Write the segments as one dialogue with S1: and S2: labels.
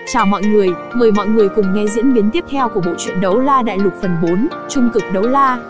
S1: Chào mọi người, mời mọi người cùng nghe diễn biến tiếp theo của bộ truyện Đấu La Đại Lục phần 4, Trung cực đấu la.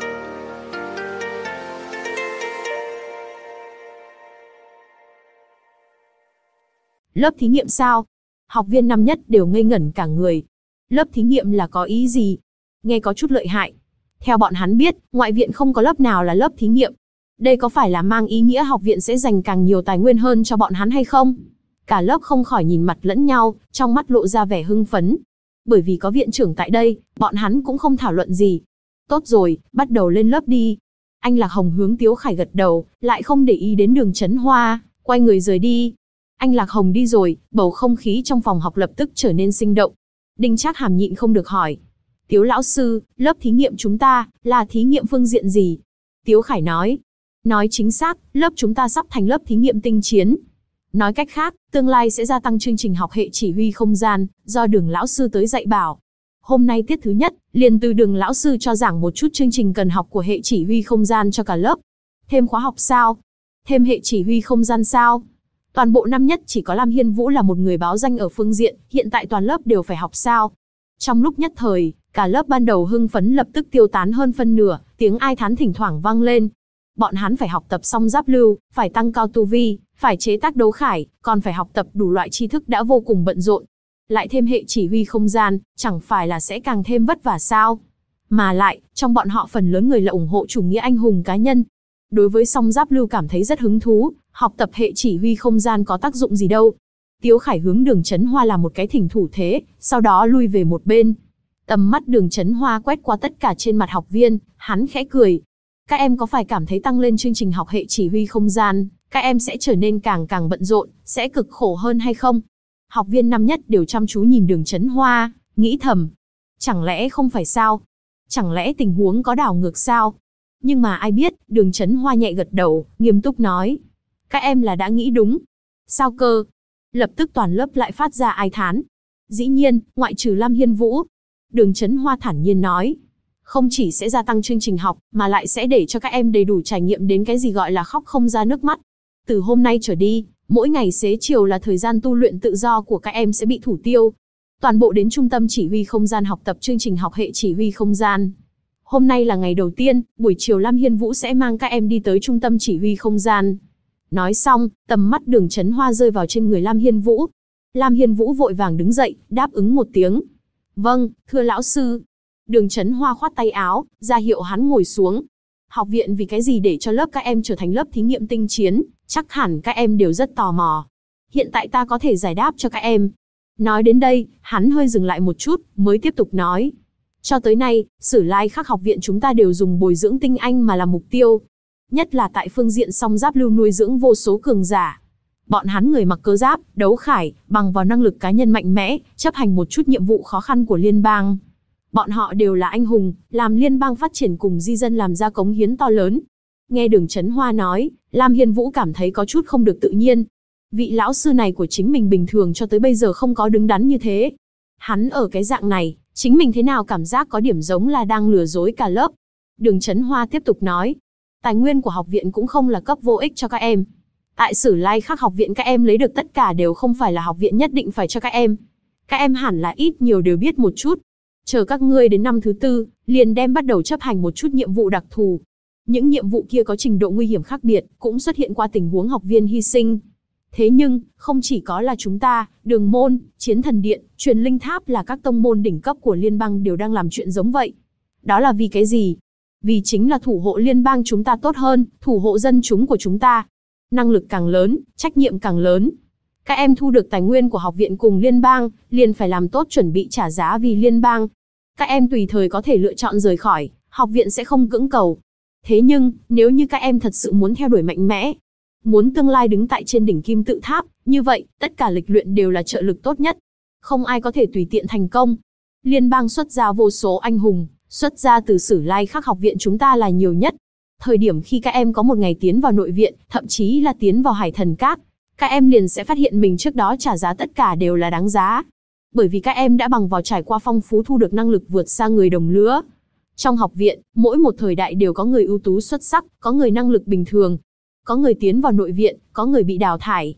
S1: Lớp thí nghiệm sao? Học viên năm nhất đều ngây ngẩn cả người. Lớp thí nghiệm là có ý gì? Nghe có chút lợi hại. Theo bọn hắn biết, ngoại viện không có lớp nào là lớp thí nghiệm. Đây có phải là mang ý nghĩa học viện sẽ dành càng nhiều tài nguyên hơn cho bọn hắn hay không? Cả lớp không khỏi nhìn mặt lẫn nhau, trong mắt lộ ra vẻ hưng phấn. Bởi vì có viện trưởng tại đây, bọn hắn cũng không thảo luận gì. Tốt rồi, bắt đầu lên lớp đi. Anh Lạc Hồng hướng Tiếu Khải gật đầu, lại không để ý đến Đường Chấn Hoa, quay người rời đi. Anh Lạc Hồng đi rồi, bầu không khí trong phòng học lập tức trở nên sinh động. Đinh Trác Hàm nhịn không được hỏi. Tiếu lão sư, lớp thí nghiệm chúng ta, là thí nghiệm phương diện gì? Tiếu Khải nói. Nói chính xác, lớp chúng ta sắp thành lớp thí nghiệm tinh chiến. Nói cách khác, tương lai sẽ gia tăng chương trình học hệ chỉ huy không gian, do Đường lão sư tới dạy bảo. Hôm nay tiết thứ nhất, liền từ Đường lão sư cho giảng một chút chương trình cần học của hệ chỉ huy không gian cho cả lớp. Thêm khóa học sao? Thêm hệ chỉ huy không gian sao? Toàn bộ năm nhất chỉ có Lam Hiên Vũ là một người báo danh ở phương diện, hiện tại toàn lớp đều phải học sao? Trong lúc nhất thời, cả lớp ban đầu hưng phấn lập tức tiêu tán hơn phân nửa, tiếng ai thán thỉnh thoảng vang lên. Bọn hắn phải học tập xong giáp lưu, phải tăng cao tu vi, phải chế tác đấu khải, còn phải học tập đủ loại tri thức đã vô cùng bận rộn. Lại thêm hệ chỉ huy không gian, chẳng phải là sẽ càng thêm vất vả sao? Mà lại, trong bọn họ phần lớn người là ủng hộ chủ nghĩa anh hùng cá nhân. Đối với song giáp lưu cảm thấy rất hứng thú, học tập hệ chỉ huy không gian có tác dụng gì đâu. Tiếu Khải hướng Đường Chấn Hoa làm một cái thỉnh thủ thế, sau đó lui về một bên. Tầm mắt Đường Chấn Hoa quét qua tất cả trên mặt học viên, hắn khẽ cười. Các em có phải cảm thấy tăng lên chương trình học hệ chỉ huy không gian, các em sẽ trở nên càng bận rộn, sẽ cực khổ hơn hay không? Học viên năm nhất đều chăm chú nhìn Đường Chấn Hoa, nghĩ thầm. Chẳng lẽ không phải sao? Chẳng lẽ tình huống có đảo ngược sao? Nhưng mà ai biết, Đường Chấn Hoa nhẹ gật đầu, nghiêm túc nói. Các em là đã nghĩ đúng. Sao cơ? Lập tức toàn lớp lại phát ra ai thán. Dĩ nhiên, ngoại trừ Lam Hiên Vũ. Đường Chấn Hoa thản nhiên nói. Không chỉ sẽ gia tăng chương trình học, mà lại sẽ để cho các em đầy đủ trải nghiệm đến cái gì gọi là khóc không ra nước mắt. Từ hôm nay trở đi, mỗi ngày xế chiều là thời gian tu luyện tự do của các em sẽ bị thủ tiêu. Toàn bộ đến trung tâm chỉ huy không gian học tập chương trình học hệ chỉ huy không gian. Hôm nay là ngày đầu tiên, buổi chiều Lam Hiên Vũ sẽ mang các em đi tới trung tâm chỉ huy không gian. Nói xong, tầm mắt Đường Chấn Hoa rơi vào trên người Lam Hiên Vũ. Lam Hiên Vũ vội vàng đứng dậy, đáp ứng một tiếng. Vâng, thưa lão sư. Đường Chấn Hoa khoát tay áo, ra hiệu hắn ngồi xuống. Học viện vì cái gì để cho lớp các em trở thành lớp thí nghiệm tinh chiến, chắc hẳn các em đều rất tò mò. Hiện tại ta có thể giải đáp cho các em. Nói đến đây, hắn hơi dừng lại một chút, mới tiếp tục nói. Cho tới nay, Sử Lai Khắc học viện chúng ta đều dùng bồi dưỡng tinh anh mà làm mục tiêu. Nhất là tại phương diện song giáp lưu nuôi dưỡng vô số cường giả. Bọn hắn người mặc cơ giáp, đấu khải, bằng vào năng lực cá nhân mạnh mẽ, chấp hành một chút nhiệm vụ khó khăn của liên bang. Bọn họ đều là anh hùng, làm liên bang phát triển cùng di dân làm ra cống hiến to lớn. Nghe Đường Chấn Hoa nói, Lam Hiên Vũ cảm thấy có chút không được tự nhiên. Vị lão sư này của chính mình bình thường cho tới bây giờ không có đứng đắn như thế. Hắn ở cái dạng này, chính mình thế nào cảm giác có điểm giống là đang lừa dối cả lớp. Đường Chấn Hoa tiếp tục nói, tài nguyên của học viện cũng không là cấp vô ích cho các em. Tại Sử Lai Khắc học viện các em lấy được tất cả đều không phải là học viện nhất định phải cho các em. Các em hẳn là ít nhiều đều biết một chút. Chờ các ngươi đến năm thứ tư, liền đem bắt đầu chấp hành một chút nhiệm vụ đặc thù. Những nhiệm vụ kia có trình độ nguy hiểm khác biệt, cũng xuất hiện qua tình huống học viên hy sinh. Thế nhưng, không chỉ có là chúng ta, Đường Môn, Chiến Thần Điện, Truyền Linh Tháp là các tông môn đỉnh cấp của liên bang đều đang làm chuyện giống vậy. Đó là vì cái gì? Vì chính là thủ hộ liên bang chúng ta tốt hơn, thủ hộ dân chúng của chúng ta. Năng lực càng lớn, trách nhiệm càng lớn. Các em thu được tài nguyên của học viện cùng liên bang, liền phải làm tốt chuẩn bị trả giá vì liên bang. Các em tùy thời có thể lựa chọn rời khỏi, học viện sẽ không cưỡng cầu. Thế nhưng, nếu như các em thật sự muốn theo đuổi mạnh mẽ, muốn tương lai đứng tại trên đỉnh kim tự tháp, như vậy, tất cả lịch luyện đều là trợ lực tốt nhất. Không ai có thể tùy tiện thành công. Liên bang xuất ra vô số anh hùng, xuất ra từ Sử Lai Khắc học viện chúng ta là nhiều nhất. Thời điểm khi các em có một ngày tiến vào nội viện, thậm chí là tiến vào Hải Thần Các, các em liền sẽ phát hiện mình trước đó trả giá tất cả đều là đáng giá. Bởi vì các em đã bằng vào trải qua phong phú thu được năng lực vượt xa người đồng lứa. Trong học viện, mỗi một thời đại đều có người ưu tú xuất sắc, có người năng lực bình thường, có người tiến vào nội viện, có người bị đào thải.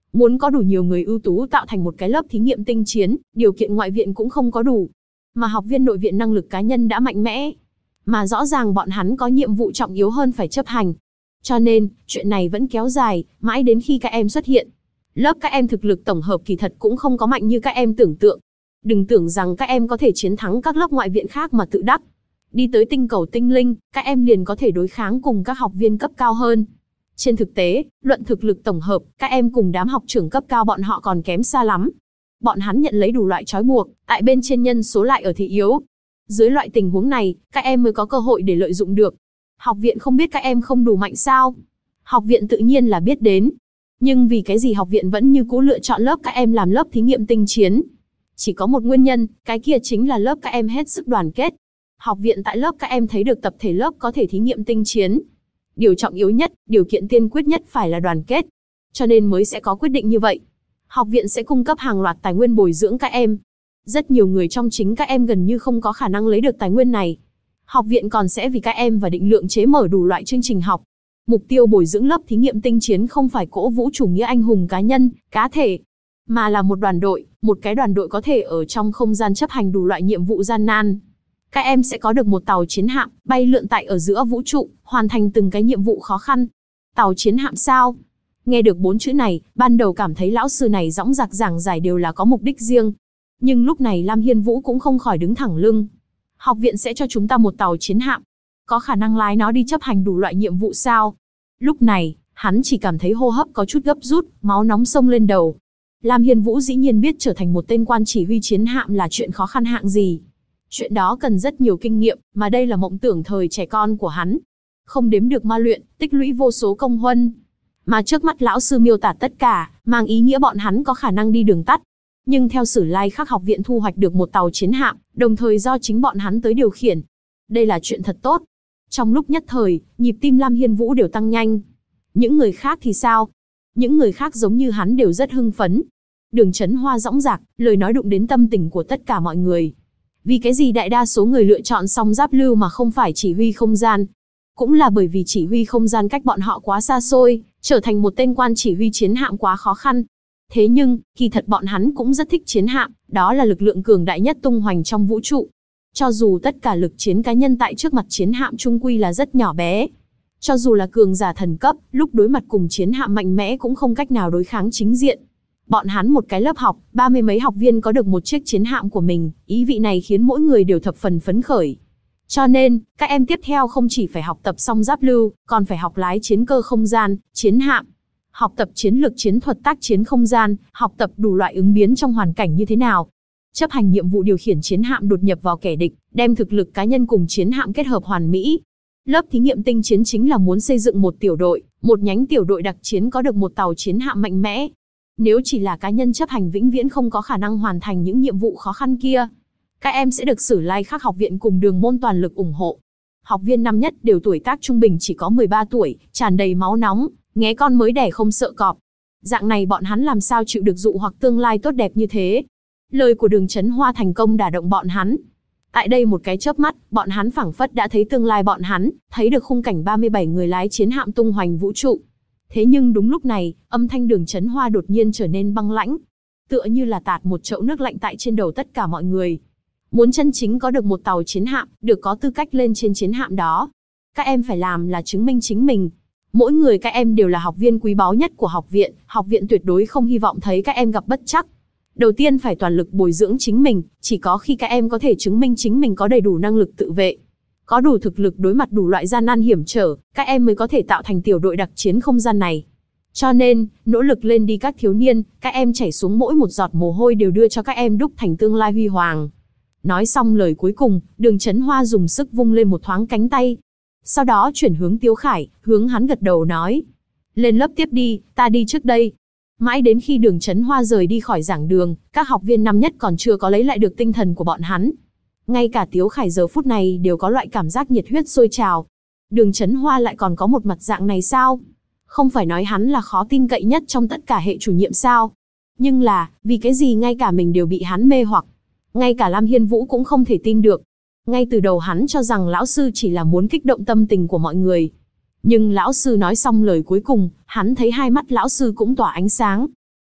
S1: Muốn có đủ nhiều người ưu tú tạo thành một cái lớp thí nghiệm tinh chiến, điều kiện ngoại viện cũng không có đủ. Mà học viên nội viện năng lực cá nhân đã mạnh mẽ. Mà rõ ràng bọn hắn có nhiệm vụ trọng yếu hơn phải chấp hành. Cho nên, chuyện này vẫn kéo dài, mãi đến khi các em xuất hiện. Lớp các em thực lực tổng hợp kỳ thật cũng không có mạnh như các em tưởng tượng. Đừng tưởng rằng các em có thể chiến thắng các lớp ngoại viện khác mà tự đắc. Đi tới tinh cầu tinh linh, các em liền có thể đối kháng cùng các học viên cấp cao hơn. Trên thực tế, luận thực lực tổng hợp, các em cùng đám học trưởng cấp cao bọn họ còn kém xa lắm. Bọn hắn nhận lấy đủ loại trói buộc, tại bên trên nhân số lại ở thế yếu. Dưới loại tình huống này, các em mới có cơ hội để lợi dụng được. Học viện không biết các em không đủ mạnh sao? Học viện tự nhiên là biết đến. Nhưng vì cái gì học viện vẫn như cũ lựa chọn lớp các em làm lớp thí nghiệm tinh chiến? Chỉ có một nguyên nhân, cái kia chính là lớp các em hết sức đoàn kết. Học viện tại lớp các em thấy được tập thể lớp có thể thí nghiệm tinh chiến. Điều trọng yếu nhất, điều kiện tiên quyết nhất phải là đoàn kết. Cho nên mới sẽ có quyết định như vậy. Học viện sẽ cung cấp hàng loạt tài nguyên bồi dưỡng các em. Rất nhiều người trong chính các em gần như không có khả năng lấy được tài nguyên này. Học viện còn sẽ vì các em và định lượng chế mở đủ loại chương trình học. Mục tiêu bồi dưỡng lớp thí nghiệm tinh chiến không phải cổ vũ chủ nghĩa anh hùng cá nhân, cá thể, mà là một đoàn đội, một cái đoàn đội có thể ở trong không gian chấp hành đủ loại nhiệm vụ gian nan. Các em sẽ có được một tàu chiến hạm, bay lượn tại ở giữa vũ trụ, hoàn thành từng cái nhiệm vụ khó khăn. Tàu chiến hạm sao? Nghe được 4 chữ này, ban đầu cảm thấy lão sư này dõng dạc giảng giải đều là có mục đích riêng. Nhưng lúc này Lam Hiên Vũ cũng không khỏi đứng thẳng lưng. Học viện sẽ cho chúng ta một tàu chiến hạm. Có khả năng lái nó đi chấp hành đủ loại nhiệm vụ sao? Lúc này, hắn chỉ cảm thấy hô hấp có chút gấp rút, máu nóng sông lên đầu. Lam Hiên Vũ dĩ nhiên biết trở thành một tên quan chỉ huy chiến hạm là chuyện khó khăn hạng gì. Chuyện đó cần rất nhiều kinh nghiệm, mà đây là mộng tưởng thời trẻ con của hắn. Không đếm được ma luyện, tích lũy vô số công huân. Mà trước mắt lão sư miêu tả tất cả, mang ý nghĩa bọn hắn có khả năng đi đường tắt. Nhưng theo Sử Lai Khắc học viện thu hoạch được một tàu chiến hạm, đồng thời do chính bọn hắn tới điều khiển. Đây là chuyện thật tốt. Trong lúc nhất thời, nhịp tim Lam Hiên Vũ đều tăng nhanh. Những người khác thì sao? Những người khác giống như hắn đều rất hưng phấn. Đường Chấn Hoa dõng dạc, lời nói đụng đến tâm tình của tất cả mọi người. Vì cái gì đại đa số người lựa chọn song giáp lưu mà không phải chỉ huy không gian? Cũng là bởi vì chỉ huy không gian cách bọn họ quá xa xôi, trở thành một tên quan chỉ huy chiến hạm quá khó khăn. Thế nhưng, kỳ thật bọn hắn cũng rất thích chiến hạm, đó là lực lượng cường đại nhất tung hoành trong vũ trụ. Cho dù tất cả lực chiến cá nhân tại trước mặt chiến hạm chung quy là rất nhỏ bé. Cho dù là cường giả thần cấp, lúc đối mặt cùng chiến hạm mạnh mẽ cũng không cách nào đối kháng chính diện. Bọn hắn một cái lớp học, 30 mấy học viên có được một chiếc chiến hạm của mình, ý vị này khiến mỗi người đều thập phần phấn khởi. Cho nên, các em tiếp theo không chỉ phải học tập song giáp lưu, còn phải học lái chiến cơ không gian, chiến hạm. Học tập chiến lược chiến thuật tác chiến không gian, học tập đủ loại ứng biến trong hoàn cảnh như thế nào. Chấp hành nhiệm vụ điều khiển chiến hạm đột nhập vào kẻ địch, đem thực lực cá nhân cùng chiến hạm kết hợp hoàn mỹ. Lớp thí nghiệm tinh chiến chính là muốn xây dựng một tiểu đội, một nhánh tiểu đội đặc chiến có được một tàu chiến hạm mạnh mẽ. Nếu chỉ là cá nhân chấp hành vĩnh viễn không có khả năng hoàn thành những nhiệm vụ khó khăn kia. Các em sẽ được Sử Lai Khắc học viện cùng Đường môn toàn lực ủng hộ. Học viên năm nhất đều tuổi tác trung bình chỉ có 13 tuổi, tràn đầy máu nóng, nghé con mới đẻ không sợ cọp. Dạng này bọn hắn làm sao chịu được dụ hoặc tương lai tốt đẹp như thế. Lời của Đường Chấn Hoa thành công đả động bọn hắn. Tại đây một cái chớp mắt, bọn hắn phảng phất đã thấy tương lai bọn hắn, thấy được khung cảnh 37 người lái chiến hạm tung hoành vũ trụ. Thế nhưng đúng lúc này, âm thanh Đường Chấn Hoa đột nhiên trở nên băng lãnh. Tựa như là tạt một chậu nước lạnh tại trên đầu tất cả mọi người. Muốn chân chính có được một tàu chiến hạm, được có tư cách lên trên chiến hạm đó. Các em phải làm là chứng minh chính mình. Mỗi người các em đều là học viên quý báu nhất của học viện tuyệt đối không hy vọng thấy các em gặp bất trắc. Đầu tiên phải toàn lực bồi dưỡng chính mình, chỉ có khi các em có thể chứng minh chính mình có đầy đủ năng lực tự vệ. Có đủ thực lực đối mặt đủ loại gian nan hiểm trở, các em mới có thể tạo thành tiểu đội đặc chiến không gian này. Cho nên, nỗ lực lên đi các thiếu niên, các em chảy xuống mỗi một giọt mồ hôi đều đưa cho các em đúc thành tương lai huy hoàng. Nói xong lời cuối cùng, Đường Chấn Hoa dùng sức vung lên một thoáng cánh tay. Sau đó chuyển hướng Tiếu Khải, hướng hắn gật đầu nói. Lên lớp tiếp đi, ta đi trước đây. Mãi đến khi Đường Chấn Hoa rời đi khỏi giảng đường, các học viên năm nhất còn chưa có lấy lại được tinh thần của bọn hắn. Ngay cả Tiếu Khải giờ phút này đều có loại cảm giác nhiệt huyết sôi trào. Đường Chấn Hoa lại còn có một mặt dạng này sao? Không phải nói hắn là khó tin cậy nhất trong tất cả hệ chủ nhiệm sao? Nhưng là, vì cái gì ngay cả mình đều bị hắn mê hoặc? Ngay cả Lam Hiên Vũ cũng không thể tin được. Ngay từ đầu hắn cho rằng lão sư chỉ là muốn kích động tâm tình của mọi người. Nhưng lão sư nói xong lời cuối cùng, hắn thấy hai mắt lão sư cũng tỏa ánh sáng.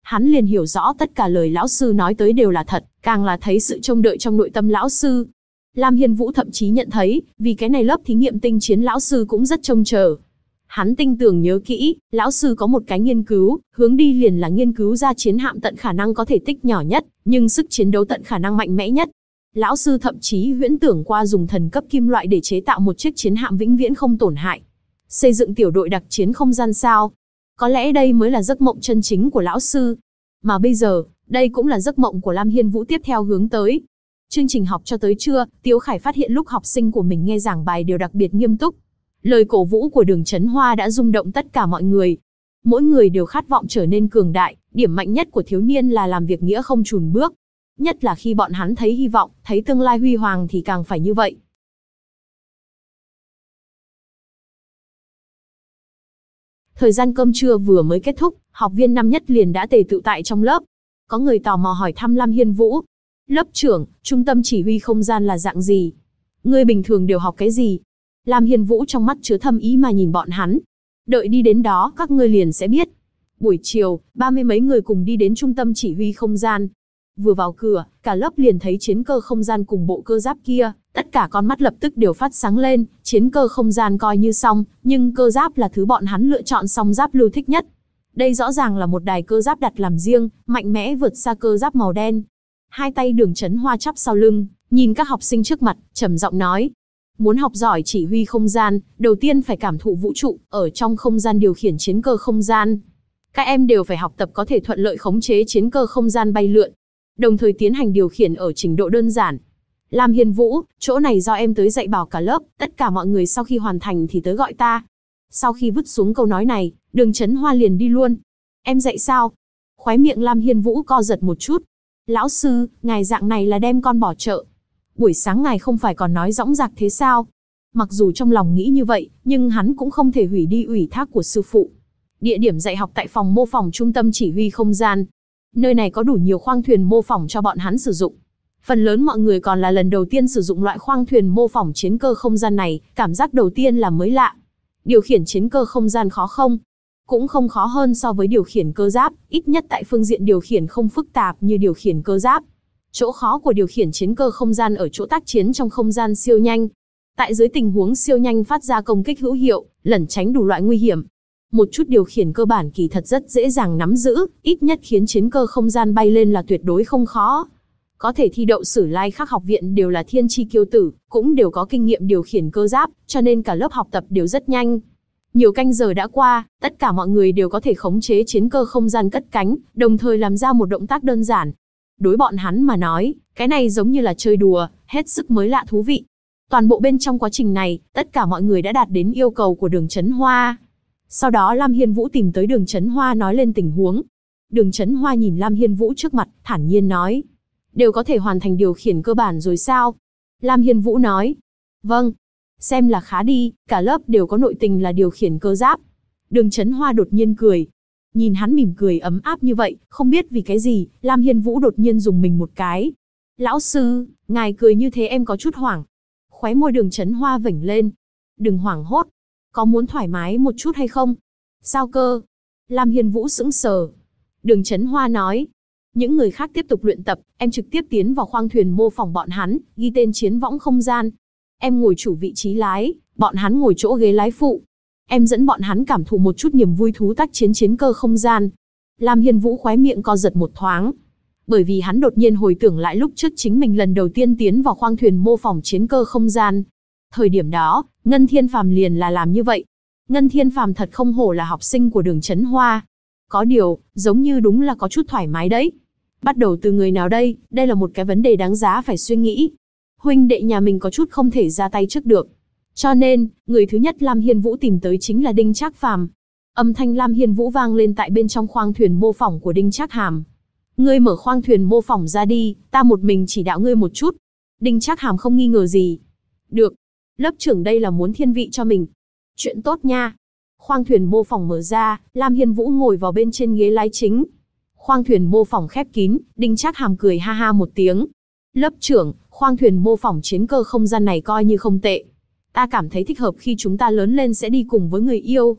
S1: Hắn liền hiểu rõ tất cả lời lão sư nói tới đều là thật, càng là thấy sự trông đợi trong nội tâm lão sư. Lam Hiên Vũ thậm chí nhận thấy, vì cái này lớp thí nghiệm tinh chiến lão sư cũng rất trông chờ. Hắn tinh tường nhớ kỹ, lão sư có một cái nghiên cứu, hướng đi liền là nghiên cứu ra chiến hạm tận khả năng có thể tích nhỏ nhất, nhưng sức chiến đấu tận khả năng mạnh mẽ nhất. Lão sư thậm chí huyễn tưởng qua dùng thần cấp kim loại để chế tạo một chiếc chiến hạm vĩnh viễn không tổn hại. Xây dựng tiểu đội đặc chiến không gian sao? Có lẽ đây mới là giấc mộng chân chính của lão sư. Mà bây giờ, đây cũng là giấc mộng của Lam Hiên Vũ tiếp theo hướng tới. Chương trình học cho tới trưa, Tiếu Khải phát hiện lúc học sinh của mình nghe giảng bài đều đặc biệt nghiêm túc. Lời cổ vũ của Đường Chấn Hoa đã rung động tất cả mọi người. Mỗi người đều khát vọng trở nên cường đại, điểm mạnh nhất của thiếu niên là làm việc nghĩa không chùn bước. Nhất là khi bọn hắn thấy hy vọng, thấy tương lai huy hoàng thì càng phải như vậy. Thời gian cơm trưa vừa mới kết thúc, học viên năm nhất liền đã tề tựu tại trong lớp. Có người tò mò hỏi thăm Lam Hiên Vũ. Lớp trưởng, trung tâm chỉ huy không gian là dạng gì? Ngươi bình thường đều học cái gì? Lam Hiên Vũ trong mắt chứa thâm ý mà nhìn bọn hắn. Đợi đi đến đó các ngươi liền sẽ biết. Buổi chiều, 30 mấy người cùng đi đến trung tâm chỉ huy không gian. Vừa vào cửa, cả lớp liền thấy chiến cơ không gian cùng bộ cơ giáp kia, tất cả con mắt lập tức đều phát sáng lên, chiến cơ không gian coi như xong, nhưng cơ giáp là thứ bọn hắn lựa chọn song giáp lưu thích nhất. Đây rõ ràng là một đài cơ giáp đặt làm riêng, mạnh mẽ vượt xa cơ giáp màu đen. Hai tay Đường Chấn Hoa chắp sau lưng, nhìn các học sinh trước mặt, trầm giọng nói: muốn học giỏi chỉ huy không gian, đầu tiên phải cảm thụ vũ trụ, ở trong không gian điều khiển chiến cơ không gian. Các em đều phải học tập có thể thuận lợi khống chế chiến cơ không gian bay lượn, đồng thời tiến hành điều khiển ở trình độ đơn giản. Lam Hiên Vũ, chỗ này do em tới dạy bảo cả lớp, tất cả mọi người sau khi hoàn thành thì tới gọi ta. Sau khi vứt xuống câu nói này, Đường Chấn Hoa liền đi luôn. Em dạy sao? Khóe miệng Lam Hiên Vũ co giật một chút. Lão sư, ngài dạng này là đem con bỏ chợ. Buổi sáng ngài không phải còn nói dõng dạc thế sao? Mặc dù trong lòng nghĩ như vậy, nhưng hắn cũng không thể hủy đi ủy thác của sư phụ. Địa điểm dạy học tại phòng mô phỏng trung tâm chỉ huy không gian. Nơi này có đủ nhiều khoang thuyền mô phỏng cho bọn hắn sử dụng. Phần lớn mọi người còn là lần đầu tiên sử dụng loại khoang thuyền mô phỏng chiến cơ không gian này, cảm giác đầu tiên là mới lạ. Điều khiển chiến cơ không gian khó không? Cũng không khó hơn so với điều khiển cơ giáp, ít nhất tại phương diện điều khiển không phức tạp như điều khiển cơ giáp. Chỗ khó của điều khiển chiến cơ không gian ở chỗ tác chiến trong không gian siêu nhanh. Tại dưới tình huống siêu nhanh phát ra công kích hữu hiệu, lẩn tránh đủ loại nguy hiểm. Một chút điều khiển cơ bản kỳ thật rất dễ dàng nắm giữ, ít nhất khiến chiến cơ không gian bay lên là tuyệt đối không khó. Có thể thi đậu Sử Lai Khắc học viện đều là thiên chi kiêu tử, cũng đều có kinh nghiệm điều khiển cơ giáp, cho nên cả lớp học tập đều rất nhanh. Nhiều canh giờ đã qua, tất cả mọi người đều có thể khống chế chiến cơ không gian cất cánh, đồng thời làm ra một động tác đơn giản. Đối bọn hắn mà nói, cái này giống như là chơi đùa, hết sức mới lạ thú vị. Toàn bộ bên trong quá trình này, tất cả mọi người đã đạt đến yêu cầu của Đường Chấn Hoa. Sau đó Lam Hiên Vũ tìm tới Đường Chấn Hoa nói lên tình huống. Đường Chấn Hoa nhìn Lam Hiên Vũ trước mặt, thản nhiên nói: đều có thể hoàn thành điều khiển cơ bản rồi sao? Lam Hiên Vũ nói: vâng. Xem là khá đi, cả lớp đều có nội tình là điều khiển cơ giáp. Đường Chấn Hoa đột nhiên cười. Nhìn hắn mỉm cười ấm áp như vậy, không biết vì cái gì, Lam Hiên Vũ đột nhiên dùng mình một cái. Lão sư, ngài cười như thế em có chút hoảng. Khóe môi Đường Chấn Hoa vểnh lên. Đừng hoảng hốt. Có muốn thoải mái một chút hay không? Sao cơ? Lam Hiên Vũ sững sờ. Đường Chấn Hoa nói: những người khác tiếp tục luyện tập, em trực tiếp tiến vào khoang thuyền mô phỏng bọn hắn, ghi tên chiến võng không gian. Em ngồi chủ vị trí lái, bọn hắn ngồi chỗ ghế lái phụ. Em dẫn bọn hắn cảm thụ một chút niềm vui thú tác chiến chiến cơ không gian. Lam Hiên Vũ khóe miệng co giật một thoáng. Bởi vì hắn đột nhiên hồi tưởng lại lúc trước chính mình lần đầu tiên tiến vào khoang thuyền mô phỏng chiến cơ không gian. Thời điểm đó, Ngân Thiên Phàm liền là làm như vậy. Ngân Thiên Phàm thật không hổ là học sinh của Đường Chấn Hoa. Có điều, giống như đúng là có chút thoải mái đấy. Bắt đầu từ người nào đây? Đây là một cái vấn đề đáng giá phải suy nghĩ. Huynh đệ nhà mình có chút không thể ra tay trước được. Cho nên, người thứ nhất Lam Hiên Vũ tìm tới chính là Đinh Trác Phàm. Âm thanh Lam Hiên Vũ vang lên tại bên trong khoang thuyền mô phỏng của Đinh Trác Hàm. Ngươi mở khoang thuyền mô phỏng ra đi, ta một mình chỉ đạo ngươi một chút. Đinh Trác Hàm không nghi ngờ gì. Được. Lớp trưởng đây là muốn thiên vị cho mình. Chuyện tốt nha. Khoang thuyền mô phỏng mở ra, Lam Hiên Vũ ngồi vào bên trên ghế lái chính. Khoang thuyền mô phỏng khép kín, Đinh Trác Hàm cười ha ha một tiếng. Lớp trưởng, khoang thuyền mô phỏng chiến cơ không gian này coi như không tệ. Ta cảm thấy thích hợp khi chúng ta lớn lên sẽ đi cùng với người yêu.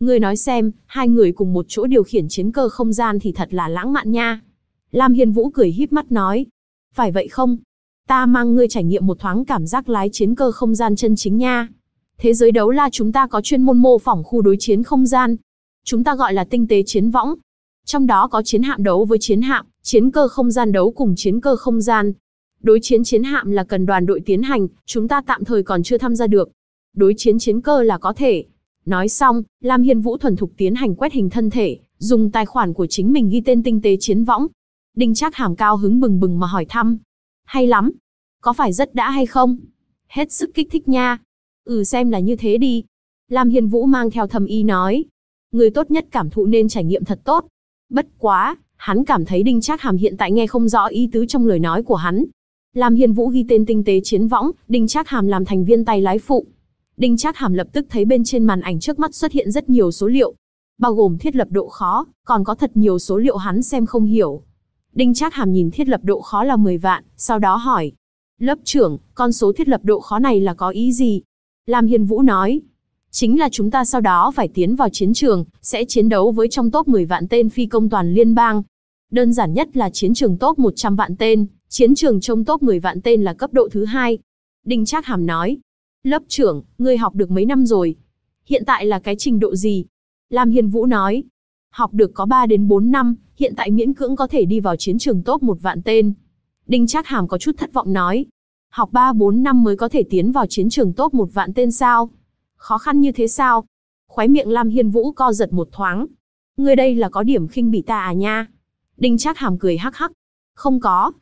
S1: Ngươi nói xem, hai người cùng một chỗ điều khiển chiến cơ không gian thì thật là lãng mạn nha. Lam Hiên Vũ cười híp mắt nói. Phải vậy không? Ta mang ngươi trải nghiệm một thoáng cảm giác lái chiến cơ không gian chân chính nha. Thế giới đấu la chúng ta có chuyên môn mô phỏng khu đối chiến không gian. Chúng ta gọi là tinh tế chiến võng. Trong đó có chiến hạm đấu với chiến hạm, chiến cơ không gian đấu cùng chiến cơ không gian. Đối chiến chiến hạm là cần đoàn đội tiến hành, chúng ta tạm thời còn chưa tham gia được. Đối chiến chiến cơ là có thể. Nói xong, Lam Hiên Vũ thuần thục tiến hành quét hình thân thể, dùng tài khoản của chính mình ghi tên tinh tế chiến võng. Đinh Trác Hàm cao hứng bừng bừng mà hỏi thăm. Hay lắm. Có phải rất đã hay không? Hết sức kích thích nha. Xem là như thế đi. Lam Hiên Vũ mang theo thầm ý nói. Người tốt nhất cảm thụ nên trải nghiệm thật tốt. Bất quá, hắn cảm thấy Đinh Trác Hàm hiện tại nghe không rõ ý tứ trong lời nói của hắn. Lam Hiên Vũ ghi tên tinh tế chiến võng, Đinh Trác Hàm làm thành viên tay lái phụ. Đinh Trác Hàm lập tức thấy bên trên màn ảnh trước mắt xuất hiện rất nhiều số liệu, bao gồm thiết lập độ khó, còn có thật nhiều số liệu hắn xem không hiểu. Đinh Trác Hàm nhìn thiết lập độ khó là 10 vạn, sau đó hỏi. Lớp trưởng, con số thiết lập độ khó này là có ý gì? Lam Hiên Vũ nói. Chính là chúng ta sau đó phải tiến vào chiến trường, sẽ chiến đấu với trong top 10 vạn tên phi công toàn liên bang. Đơn giản nhất là chiến trường top 100 vạn tên, chiến trường trong top 10 vạn tên là cấp độ thứ 2. Đinh Trác Hàm nói. Lớp trưởng, ngươi học được mấy năm rồi? Hiện tại là cái trình độ gì? Lam Hiên Vũ nói. Học được có 3 đến 4 năm, hiện tại miễn cưỡng có thể đi vào chiến trường top 1 vạn tên. Đinh Trác Hàm có chút thất vọng nói. Học 3-4 năm mới có thể tiến vào chiến trường top 1 vạn tên sao? Khó khăn như thế sao? Khóe miệng Lam Hiên Vũ co giật một thoáng. Ngươi đây là có điểm khinh bỉ ta à nha? Đinh Trác Hàm cười hắc hắc. Không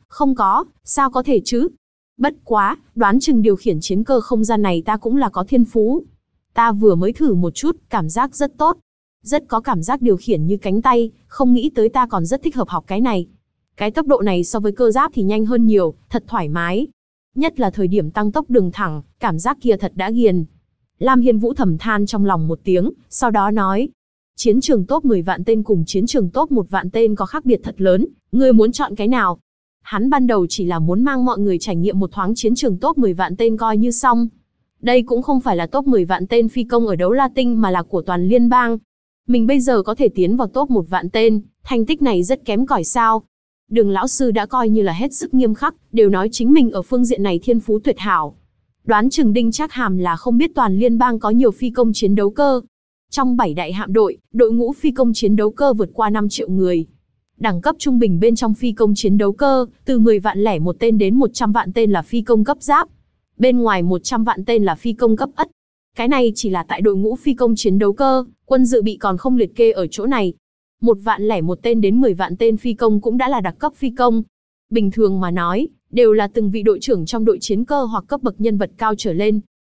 S1: có, sao có thể chứ? Bất quá, đoán chừng điều khiển chiến cơ không gian này ta cũng là có thiên phú. Ta vừa mới thử một chút, cảm giác rất tốt. Rất có cảm giác điều khiển như cánh tay, không nghĩ tới ta còn rất thích hợp học cái này. Cái tốc độ này so với cơ giáp thì nhanh hơn nhiều, thật thoải mái. Nhất là thời điểm tăng tốc đường thẳng, cảm giác kia thật đã ghiền. Lam Hiên Vũ thầm than trong lòng một tiếng, sau đó nói. Chiến trường top 10 vạn tên cùng chiến trường top 1 vạn tên có khác biệt thật lớn, ngươi muốn chọn cái nào? Hắn ban đầu chỉ là muốn mang mọi người trải nghiệm một thoáng chiến trường top 10 vạn tên coi như xong. Đây cũng không phải là top 10 vạn tên phi công ở đấu la tinh mà là của toàn liên bang. Mình bây giờ có thể tiến vào top 1 vạn tên, thành tích này rất kém cỏi sao? Đường lão sư đã coi như là hết sức nghiêm khắc, đều nói chính mình ở phương diện này thiên phú tuyệt hảo. Đoán chừng Đinh Trác Hàm là không biết toàn liên bang có nhiều phi công chiến đấu cơ. Trong 7 đại hạm đội, đội ngũ phi công chiến đấu cơ vượt qua 5 triệu người. Đẳng cấp trung bình bên trong phi công chiến đấu cơ, từ 10 vạn lẻ một tên đến 100 vạn tên là phi công cấp giáp. Bên ngoài 100 vạn tên là phi công cấp ất. Cái này chỉ là tại đội ngũ phi công chiến đấu cơ, quân dự bị còn không liệt kê ở chỗ này. 1 vạn lẻ một tên đến 10 vạn tên phi công cũng đã là đặc cấp phi công. Bình thường mà nói, đều là từng vị đội trưởng trong đội chiến cơ hoặc cấp bậc nhân vật cao trở lên.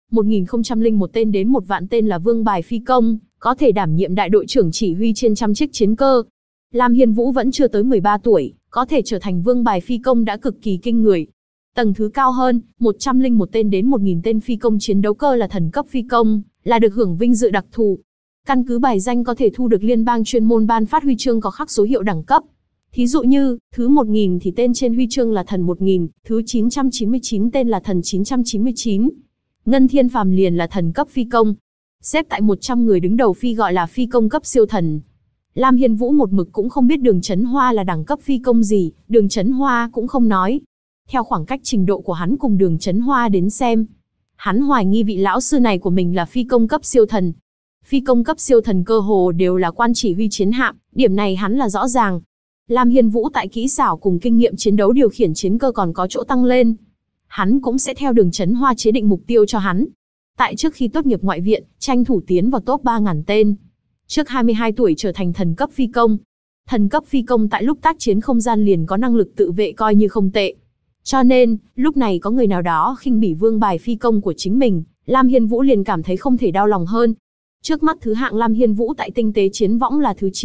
S1: 1001 tên đến 1 vạn tên là vương bài phi công, có thể đảm nhiệm đại đội trưởng chỉ huy trên trăm chiếc chiến cơ. Lam Hiên Vũ vẫn chưa tới 13 tuổi, có thể trở thành vương bài phi công đã cực kỳ kinh người. Tầng thứ cao hơn, 101 tên đến 1000 tên phi công chiến đấu cơ là thần cấp phi công, là được hưởng vinh dự đặc thù. Căn cứ bài danh có thể thu được liên bang chuyên môn ban phát huy chương có khắc số hiệu đẳng cấp. Thí dụ như, thứ 1000 thì tên trên huy chương là thần 1000, thứ 999 tên là thần 999. Ngân Thiên Phàm liền là thần cấp phi công. Xếp tại 100 người đứng đầu phi gọi là phi công cấp siêu thần. Lam Hiên Vũ một mực cũng không biết Đường Chấn Hoa là đẳng cấp phi công gì, Đường Chấn Hoa cũng không nói. Theo khoảng cách trình độ của hắn cùng Đường Chấn Hoa đến xem, hắn hoài nghi vị lão sư này của mình là phi công cấp siêu thần. Phi công cấp siêu thần cơ hồ đều là quan chỉ huy chiến hạm, điểm này hắn là rõ ràng. Lam Hiên Vũ tại kỹ xảo cùng kinh nghiệm chiến đấu điều khiển chiến cơ còn có chỗ tăng lên. Hắn cũng sẽ theo Đường Chấn Hoa chế định mục tiêu cho hắn. Tại trước khi tốt nghiệp ngoại viện, tranh thủ tiến vào top 3.000 tên. Trước 22 tuổi trở thành thần cấp phi công. Thần cấp phi công tại lúc tác chiến không gian liền có năng lực tự vệ coi như không tệ. Cho nên, lúc này có người nào đó khinh bỉ vương bài phi công của chính mình, Lam Hiên Vũ liền cảm thấy không thể đau lòng hơn. Trước mắt thứ hạng Lam Hiên Vũ tại tinh tế chiến võng là thứ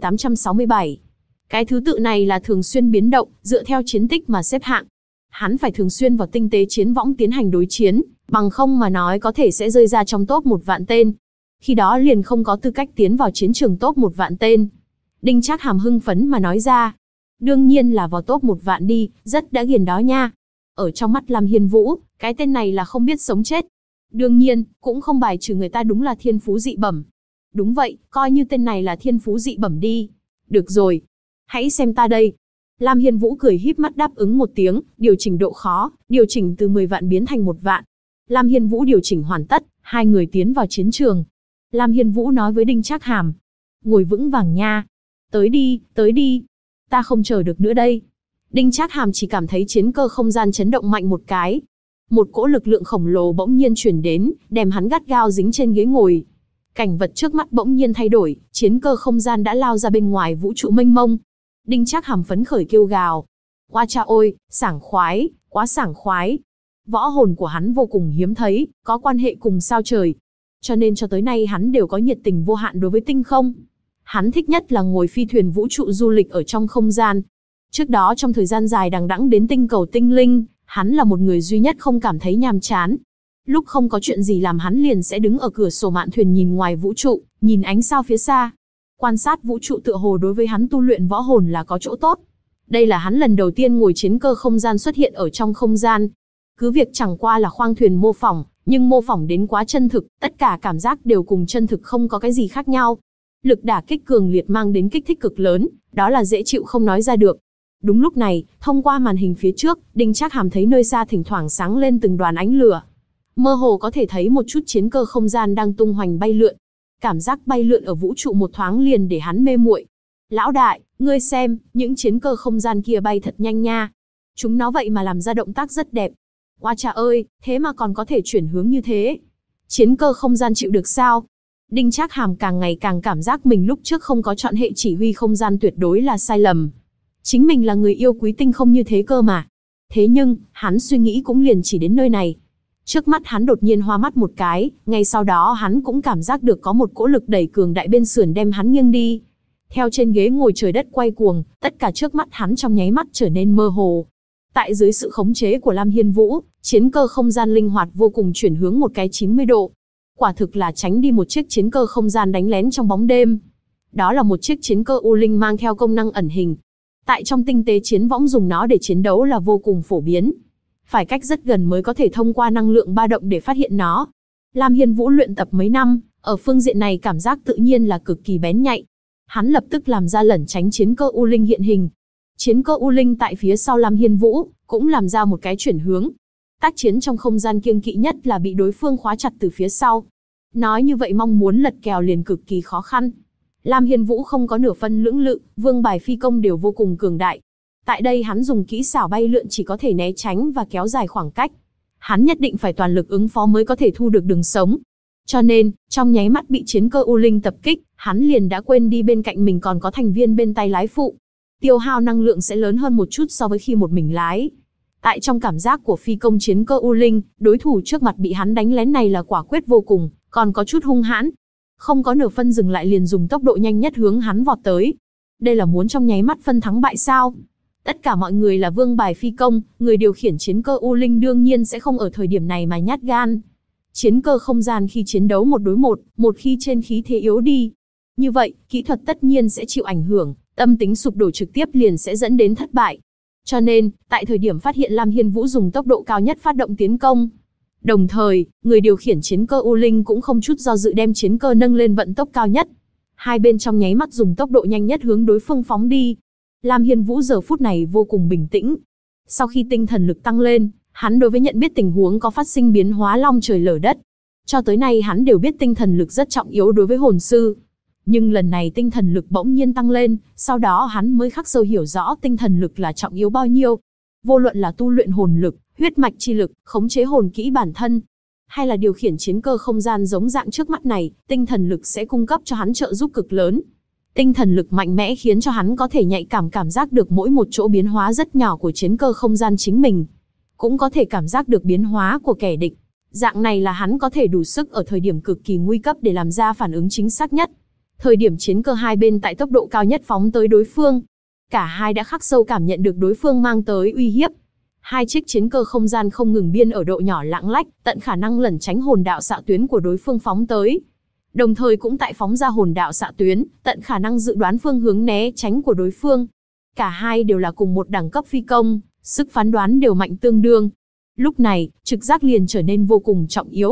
S1: 9867. Cái thứ tự này là thường xuyên biến động, dựa theo chiến tích mà xếp hạng. Hắn phải thường xuyên vào tinh tế chiến võng tiến hành đối chiến, bằng không mà nói có thể sẽ rơi ra trong top 1 vạn tên. Khi đó liền không có tư cách tiến vào chiến trường top 1 vạn tên. Đinh Trác Hàm hưng phấn mà nói ra. Đương nhiên là vào top 1 vạn đi, rất đã ghiền đó nha. Ở trong mắt Lam Hiên Vũ, cái tên này là không biết sống chết. Đương nhiên, cũng không bài trừ người ta đúng là thiên phú dị bẩm. Đúng vậy, coi như tên này là thiên phú dị bẩm đi. Được rồi, hãy xem ta đây. Lam Hiên Vũ cười híp mắt đáp ứng một tiếng, điều chỉnh độ khó, điều chỉnh từ 10 vạn biến thành 1 vạn. Lam Hiên Vũ điều chỉnh hoàn tất, hai người tiến vào chiến trường. Lam Hiên Vũ nói với Đinh Trác Hàm, ngồi vững vàng nha. Tới đi, ta không chờ được nữa đây. Đinh Trác Hàm chỉ cảm thấy chiến cơ không gian chấn động mạnh một cái. Một cỗ lực lượng khổng lồ bỗng nhiên truyền đến, đem hắn gắt gao dính trên ghế ngồi. Cảnh vật trước mắt bỗng nhiên thay đổi, chiến cơ không gian đã lao ra bên ngoài vũ trụ mênh mông. Đinh Trác Hàm phấn khởi kêu gào. Oa cha ôi, sảng khoái, quá sảng khoái. Võ hồn của hắn vô cùng hiếm thấy, có quan hệ cùng sao trời. Cho nên cho tới nay hắn đều có nhiệt tình vô hạn đối với tinh không. Hắn thích nhất là ngồi phi thuyền vũ trụ du lịch ở trong không gian. Trước đó trong thời gian dài đằng đẵng đến tinh cầu tinh linh, hắn là một người duy nhất không cảm thấy nhàm chán. Lúc không có chuyện gì làm hắn liền sẽ đứng ở cửa sổ mạn thuyền nhìn ngoài vũ trụ, nhìn ánh sao phía xa. Quan sát vũ trụ tựa hồ đối với hắn tu luyện võ hồn là có chỗ tốt. Đây là hắn lần đầu tiên ngồi chiến cơ không gian xuất hiện ở trong không gian. Cứ việc chẳng qua là khoang thuyền mô phỏng, nhưng mô phỏng đến quá chân thực, tất cả cảm giác đều cùng chân thực không có cái gì khác nhau. Lực đả kích cường liệt mang đến kích thích cực lớn, đó là dễ chịu không nói ra được. Đúng lúc này, thông qua màn hình phía trước, Đinh Trác Hàm thấy nơi xa thỉnh thoảng sáng lên từng đoàn ánh lửa. Mơ hồ có thể thấy một chút chiến cơ không gian đang tung hoành bay lượn. Cảm giác bay lượn ở vũ trụ một thoáng liền để hắn mê muội. Lão đại, ngươi xem, những chiến cơ không gian kia bay thật nhanh nha. Chúng nó vậy mà làm ra động tác rất đẹp. Oa cha ơi, thế mà còn có thể chuyển hướng như thế. Chiến cơ không gian chịu được sao? Đinh Trác Hàm càng ngày càng cảm giác mình lúc trước không có chọn hệ chỉ huy không gian tuyệt đối là sai lầm. Chính mình là người yêu quý tinh không như thế cơ mà. Thế nhưng, hắn suy nghĩ cũng liền chỉ đến nơi này. Trước mắt hắn đột nhiên hoa mắt một cái, ngay sau đó hắn cũng cảm giác được có một cỗ lực đẩy cường đại bên sườn đem hắn nghiêng đi. Theo trên ghế ngồi trời đất quay cuồng, tất cả trước mắt hắn trong nháy mắt trở nên mơ hồ. Tại dưới sự khống chế của Lam Hiên Vũ, chiến cơ không gian linh hoạt vô cùng chuyển hướng một cái 90 độ. Quả thực là tránh đi một chiếc chiến cơ không gian đánh lén trong bóng đêm. Đó là một chiếc chiến cơ U Linh mang theo công năng ẩn hình. Tại trong tinh tế chiến võng dùng nó để chiến đấu là vô cùng phổ biến. Phải cách rất gần mới có thể thông qua năng lượng ba động để phát hiện nó. Lam Hiên Vũ luyện tập mấy năm, ở phương diện này cảm giác tự nhiên là cực kỳ bén nhạy. Hắn lập tức làm ra lẩn tránh chiến cơ U Linh hiện hình. Chiến cơ U Linh tại phía sau Lam Hiên Vũ, cũng làm ra một cái chuyển hướng. Tác chiến trong không gian kiêng kỵ nhất là bị đối phương khóa chặt từ phía sau. Nói như vậy mong muốn lật kèo liền cực kỳ khó khăn. Lam Hiên Vũ không có nửa phân lưỡng lự, vương bài phi công đều vô cùng cường đại. Tại đây hắn dùng kỹ xảo bay lượn chỉ có thể né tránh và kéo dài khoảng cách. Hắn nhất định phải toàn lực ứng phó mới có thể thu được đường sống. Cho nên, trong nháy mắt bị chiến cơ U Linh tập kích, hắn liền đã quên đi bên cạnh mình còn có thành viên bên tay lái phụ. Tiêu hao năng lượng sẽ lớn hơn một chút so với khi một mình lái. Tại trong cảm giác của phi công chiến cơ U Linh, đối thủ trước mặt bị hắn đánh lén này là quả quyết vô cùng, còn có chút hung hãn. Không có nửa phân dừng lại liền dùng tốc độ nhanh nhất hướng hắn vọt tới. Đây là muốn trong nháy mắt phân thắng bại sao? Tất cả mọi người là vương bài phi công, người điều khiển chiến cơ U Linh đương nhiên sẽ không ở thời điểm này mà nhát gan. Chiến cơ không gian khi chiến đấu một đối một khi trên khí thế yếu đi. Như vậy, kỹ thuật tất nhiên sẽ chịu ảnh hưởng, tâm tính sụp đổ trực tiếp liền sẽ dẫn đến thất bại. Cho nên, tại thời điểm phát hiện Lam Hiên Vũ dùng tốc độ cao nhất phát động tiến công. Đồng thời, người điều khiển chiến cơ U Linh cũng không chút do dự đem chiến cơ nâng lên vận tốc cao nhất. Hai bên trong nháy mắt dùng tốc độ nhanh nhất hướng đối phương phóng đi. Lam Hiên Vũ giờ phút này vô cùng bình tĩnh. Sau khi tinh thần lực tăng lên, hắn đối với nhận biết tình huống có phát sinh biến hóa long trời lở đất. Cho tới nay hắn đều biết tinh thần lực rất trọng yếu đối với hồn sư. Nhưng lần này tinh thần lực bỗng nhiên tăng lên, sau đó hắn mới khắc sâu hiểu rõ tinh thần lực là trọng yếu bao nhiêu. Vô luận là tu luyện hồn lực, huyết mạch chi lực, khống chế hồn kỹ bản thân, hay là điều khiển chiến cơ không gian giống dạng trước mắt này, tinh thần lực sẽ cung cấp cho hắn trợ giúp cực lớn. Tinh thần lực mạnh mẽ khiến cho hắn có thể nhạy cảm giác được mỗi một chỗ biến hóa rất nhỏ của chiến cơ không gian chính mình. Cũng có thể cảm giác được biến hóa của kẻ địch. Dạng này là hắn có thể đủ sức ở thời điểm cực kỳ nguy cấp để làm ra phản ứng chính xác nhất. Thời điểm chiến cơ hai bên tại tốc độ cao nhất phóng tới đối phương. Cả hai đã khắc sâu cảm nhận được đối phương mang tới uy hiếp. Hai chiếc chiến cơ không gian không ngừng biên ở độ nhỏ lạng lách, tận khả năng lẩn tránh hồn đạo xạ tuyến của đối phương phóng tới. Đồng thời cũng tại phóng ra hồn đạo xạ tuyến, tận khả năng dự đoán phương hướng né tránh của đối phương. Cả hai đều là cùng một đẳng cấp phi công, sức phán đoán đều mạnh tương đương. Lúc này, trực giác liền trở nên vô cùng trọng yếu.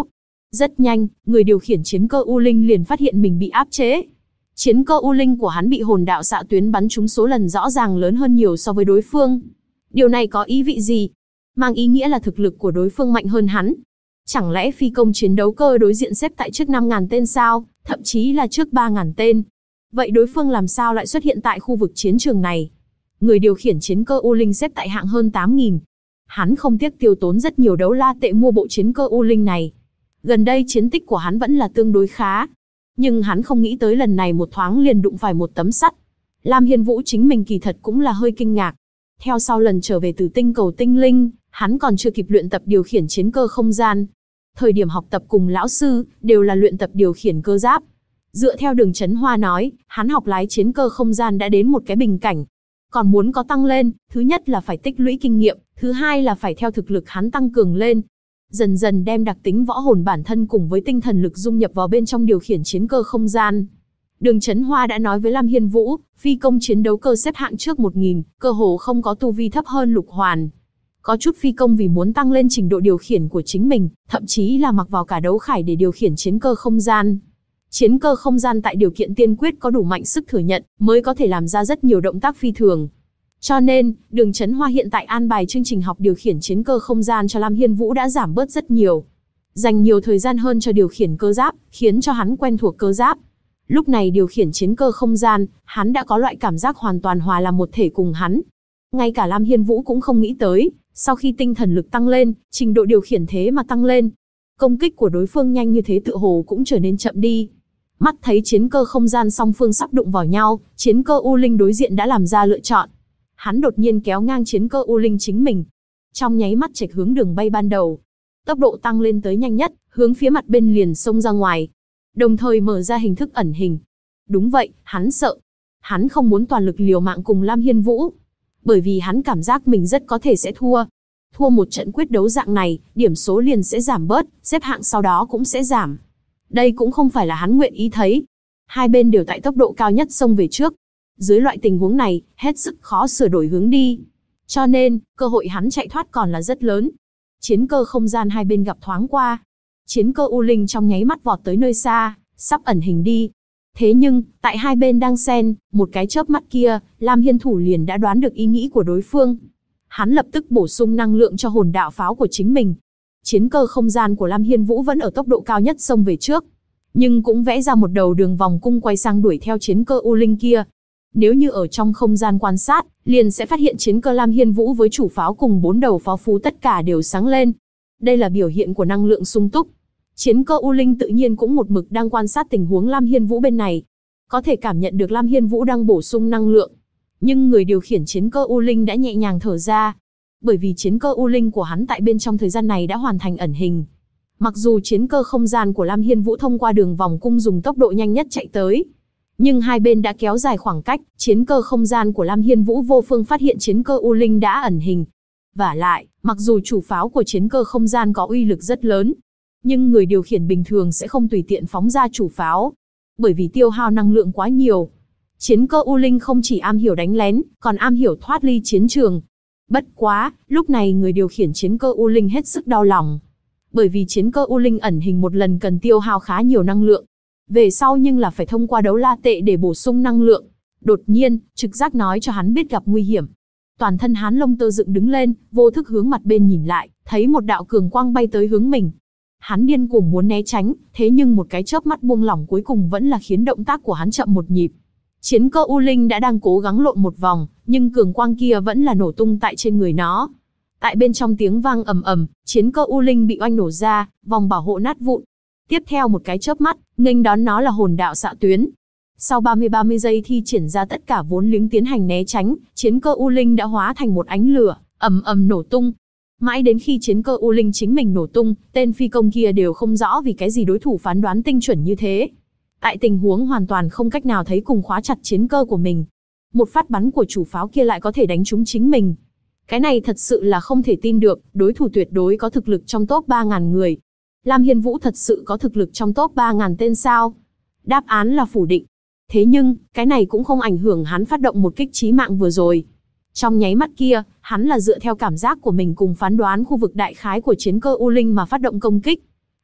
S1: Rất nhanh, người điều khiển chiến cơ U Linh liền phát hiện mình bị áp chế. Chiến cơ U Linh của hắn bị hồn đạo xạ tuyến bắn trúng số lần rõ ràng lớn hơn nhiều so với đối phương. Điều này có ý vị gì? Mang ý nghĩa là thực lực của đối phương mạnh hơn hắn. Chẳng lẽ phi công chiến đấu cơ đối diện xếp tại trước 5.000 tên sao, thậm chí là trước 3.000 tên? Vậy đối phương làm sao lại xuất hiện tại khu vực chiến trường này? Người điều khiển chiến cơ U Linh xếp tại hạng hơn 8.000. Hắn không tiếc tiêu tốn rất nhiều đấu la tệ mua bộ chiến cơ U Linh này. Gần đây chiến tích của hắn vẫn là tương đối khá. Nhưng hắn không nghĩ tới lần này một thoáng liền đụng phải một tấm sắt. Lam Hiên Vũ chính mình kỳ thật cũng là hơi kinh ngạc. Theo sau lần trở về từ tinh cầu tinh linh, hắn còn chưa kịp luyện tập điều khiển chiến cơ không gian. Thời điểm học tập cùng lão sư, đều là luyện tập điều khiển cơ giáp. Dựa theo Đường Chấn Hoa nói, hắn học lái chiến cơ không gian đã đến một cái bình cảnh. Còn muốn có tăng lên, thứ nhất là phải tích lũy kinh nghiệm, thứ hai là phải theo thực lực hắn tăng cường lên. Dần dần đem đặc tính võ hồn bản thân cùng với tinh thần lực dung nhập vào bên trong điều khiển chiến cơ không gian. Đường Chấn Hoa đã nói với Lam Hiên Vũ, phi công chiến đấu cơ xếp hạng trước 1.000, cơ hồ không có tu vi thấp hơn lục hoàn. Có chút phi công vì muốn tăng lên trình độ điều khiển của chính mình, thậm chí là mặc vào cả đấu khải để điều khiển chiến cơ không gian. Chiến cơ không gian tại điều kiện tiên quyết có đủ mạnh sức thừa nhận, mới có thể làm ra rất nhiều động tác phi thường. Cho nên, Đường Chấn Hoa hiện tại an bài chương trình học điều khiển chiến cơ không gian cho Lam Hiên Vũ đã giảm bớt rất nhiều. Dành nhiều thời gian hơn cho điều khiển cơ giáp, khiến cho hắn quen thuộc cơ giáp. Lúc này điều khiển chiến cơ không gian, hắn đã có loại cảm giác hoàn toàn hòa làm một thể cùng hắn. Ngay cả Lam Hiên Vũ cũng không nghĩ tới, sau khi tinh thần lực tăng lên, trình độ điều khiển thế mà tăng lên. Công kích của đối phương nhanh như thế tựa hồ cũng trở nên chậm đi. Mắt thấy chiến cơ không gian song phương sắp đụng vào nhau, chiến cơ U Linh đối diện đã làm ra lựa chọn. Hắn đột nhiên kéo ngang chiến cơ U Linh chính mình. Trong nháy mắt chệch hướng đường bay ban đầu. Tốc độ tăng lên tới nhanh nhất, hướng phía mặt bên liền xông ra ngoài. Đồng thời mở ra hình thức ẩn hình. Đúng vậy, hắn sợ. Hắn không muốn toàn lực liều mạng cùng Lam Hiên Vũ. Bởi vì hắn cảm giác mình rất có thể sẽ thua. Thua một trận quyết đấu dạng này, điểm số liền sẽ giảm bớt, xếp hạng sau đó cũng sẽ giảm. Đây cũng không phải là hắn nguyện ý thấy. Hai bên đều tại tốc độ cao nhất xông về trước. Dưới loại tình huống này, hết sức khó sửa đổi hướng đi. Cho nên, cơ hội hắn chạy thoát còn là rất lớn. Chiến cơ không gian hai bên gặp thoáng qua. Chiến cơ U Linh trong nháy mắt vọt tới nơi xa, sắp ẩn hình đi. Thế nhưng, tại hai bên đang xen, một cái chớp mắt kia, Lam Hiên Thủ liền đã đoán được ý nghĩ của đối phương. Hắn lập tức bổ sung năng lượng cho hồn đạo pháo của chính mình. Chiến cơ không gian của Lam Hiên Vũ vẫn ở tốc độ cao nhất xông về trước. Nhưng cũng vẽ ra một đầu đường vòng cung quay sang đuổi theo chiến cơ U Linh kia. Nếu như ở trong không gian quan sát, liền sẽ phát hiện chiến cơ Lam Hiên Vũ với chủ pháo cùng 4 đầu pháo phú tất cả đều sáng lên. Đây là biểu hiện của năng lượng sung túc. Chiến cơ U Linh tự nhiên cũng một mực đang quan sát tình huống Lam Hiên Vũ bên này. Có thể cảm nhận được Lam Hiên Vũ đang bổ sung năng lượng. Nhưng người điều khiển chiến cơ U Linh đã nhẹ nhàng thở ra. Bởi vì chiến cơ U Linh của hắn tại bên trong thời gian này đã hoàn thành ẩn hình. Mặc dù chiến cơ không gian của Lam Hiên Vũ thông qua đường vòng cung dùng tốc độ nhanh nhất chạy tới. Nhưng hai bên đã kéo dài khoảng cách, chiến cơ không gian của Lam Hiên Vũ vô phương phát hiện chiến cơ U Linh đã ẩn hình. Vả lại, mặc dù chủ pháo của chiến cơ không gian có uy lực rất lớn, nhưng người điều khiển bình thường sẽ không tùy tiện phóng ra chủ pháo. Bởi vì tiêu hao năng lượng quá nhiều. Chiến cơ U Linh không chỉ am hiểu đánh lén, còn am hiểu thoát ly chiến trường. Bất quá, lúc này người điều khiển chiến cơ U Linh hết sức đau lòng. Bởi vì chiến cơ U Linh ẩn hình một lần cần tiêu hao khá nhiều năng lượng. Về sau nhưng là phải thông qua đấu la tệ để bổ sung năng lượng. Đột nhiên, trực giác nói cho hắn biết gặp nguy hiểm. Toàn thân hắn lông tơ dựng đứng lên, vô thức hướng mặt bên nhìn lại, thấy một đạo cường quang bay tới hướng mình. Hắn điên cuồng muốn né tránh, thế nhưng một cái chớp mắt buông lỏng cuối cùng vẫn là khiến động tác của hắn chậm một nhịp. Chiến cơ U Linh đã đang cố gắng lộn một vòng, nhưng cường quang kia vẫn là nổ tung tại trên người nó. Tại bên trong tiếng vang ầm ầm, chiến cơ U Linh bị oanh nổ ra, vòng bảo hộ nát vụn. Tiếp theo một cái chớp mắt, nghênh đón nó là hồn đạo xạ tuyến. Sau 30 giây thi triển ra tất cả vốn liếng tiến hành né tránh, chiến cơ U Linh đã hóa thành một ánh lửa, ầm ầm nổ tung. Mãi đến khi chiến cơ U Linh chính mình nổ tung, tên phi công kia đều không rõ vì cái gì đối thủ phán đoán tinh chuẩn như thế. Tại tình huống hoàn toàn không cách nào thấy cùng khóa chặt chiến cơ của mình. Một phát bắn của chủ pháo kia lại có thể đánh trúng chính mình. Cái này thật sự là không thể tin được, đối thủ tuyệt đối có thực lực trong top 3.000 người. Lam Hiên Vũ thật sự có thực lực trong top 3.000 tên sao? Đáp án là phủ định. Thế nhưng, cái này cũng không ảnh hưởng hắn phát động một kích chí mạng vừa rồi. Trong nháy mắt kia, hắn là dựa theo cảm giác của mình cùng phán đoán khu vực đại khái của chiến cơ U Linh mà phát động công kích.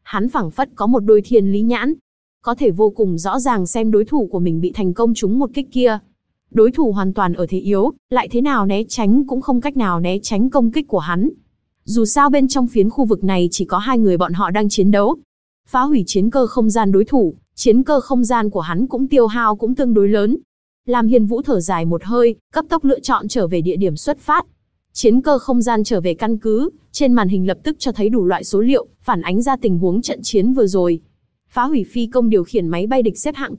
S1: Hắn phảng phất có một đôi thiên lý nhãn, có thể vô cùng rõ ràng xem đối thủ của mình bị thành công trúng một kích kia. Đối thủ hoàn toàn ở thế yếu, lại thế nào né tránh cũng không cách nào né tránh công kích của hắn. Dù sao bên trong phiến khu vực này chỉ có hai người bọn họ đang chiến đấu. Phá hủy chiến cơ không gian đối thủ, chiến cơ không gian của hắn cũng tiêu hao cũng tương đối lớn. Lam Hiên Vũ thở dài một hơi, cấp tốc lựa chọn trở về địa điểm xuất phát. Chiến cơ không gian trở về căn cứ, trên màn hình lập tức cho thấy đủ loại số liệu, phản ánh ra tình huống trận chiến vừa rồi. Phá hủy phi công điều khiển máy bay địch xếp hạng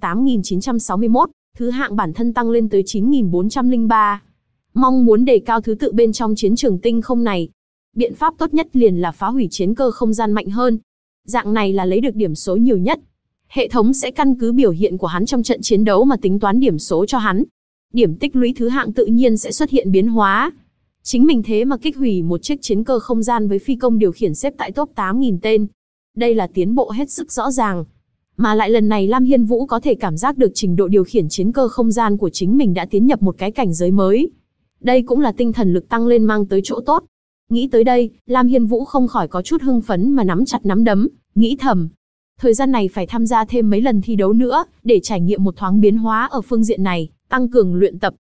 S1: 8.961, thứ hạng bản thân tăng lên tới 9.403. Mong muốn đề cao thứ tự bên trong chiến trường tinh không này. Biện pháp tốt nhất liền là phá hủy chiến cơ không gian mạnh hơn. Dạng này là lấy được điểm số nhiều nhất. Hệ thống sẽ căn cứ biểu hiện của hắn trong trận chiến đấu mà tính toán điểm số cho hắn. Điểm tích lũy thứ hạng tự nhiên sẽ xuất hiện biến hóa. Chính mình thế mà kích hủy một chiếc chiến cơ không gian với phi công điều khiển xếp tại top 8.000 tên. Đây là tiến bộ hết sức rõ ràng. Mà lại lần này Lam Hiên Vũ có thể cảm giác được trình độ điều khiển chiến cơ không gian của chính mình đã tiến nhập một cái cảnh giới mới. Đây cũng là tinh thần lực tăng lên mang tới chỗ tốt. Nghĩ tới đây, Lam Hiên Vũ không khỏi có chút hưng phấn mà nắm chặt nắm đấm, nghĩ thầm. Thời gian này phải tham gia thêm mấy lần thi đấu nữa, để trải nghiệm một thoáng biến hóa ở phương diện này, tăng cường luyện tập.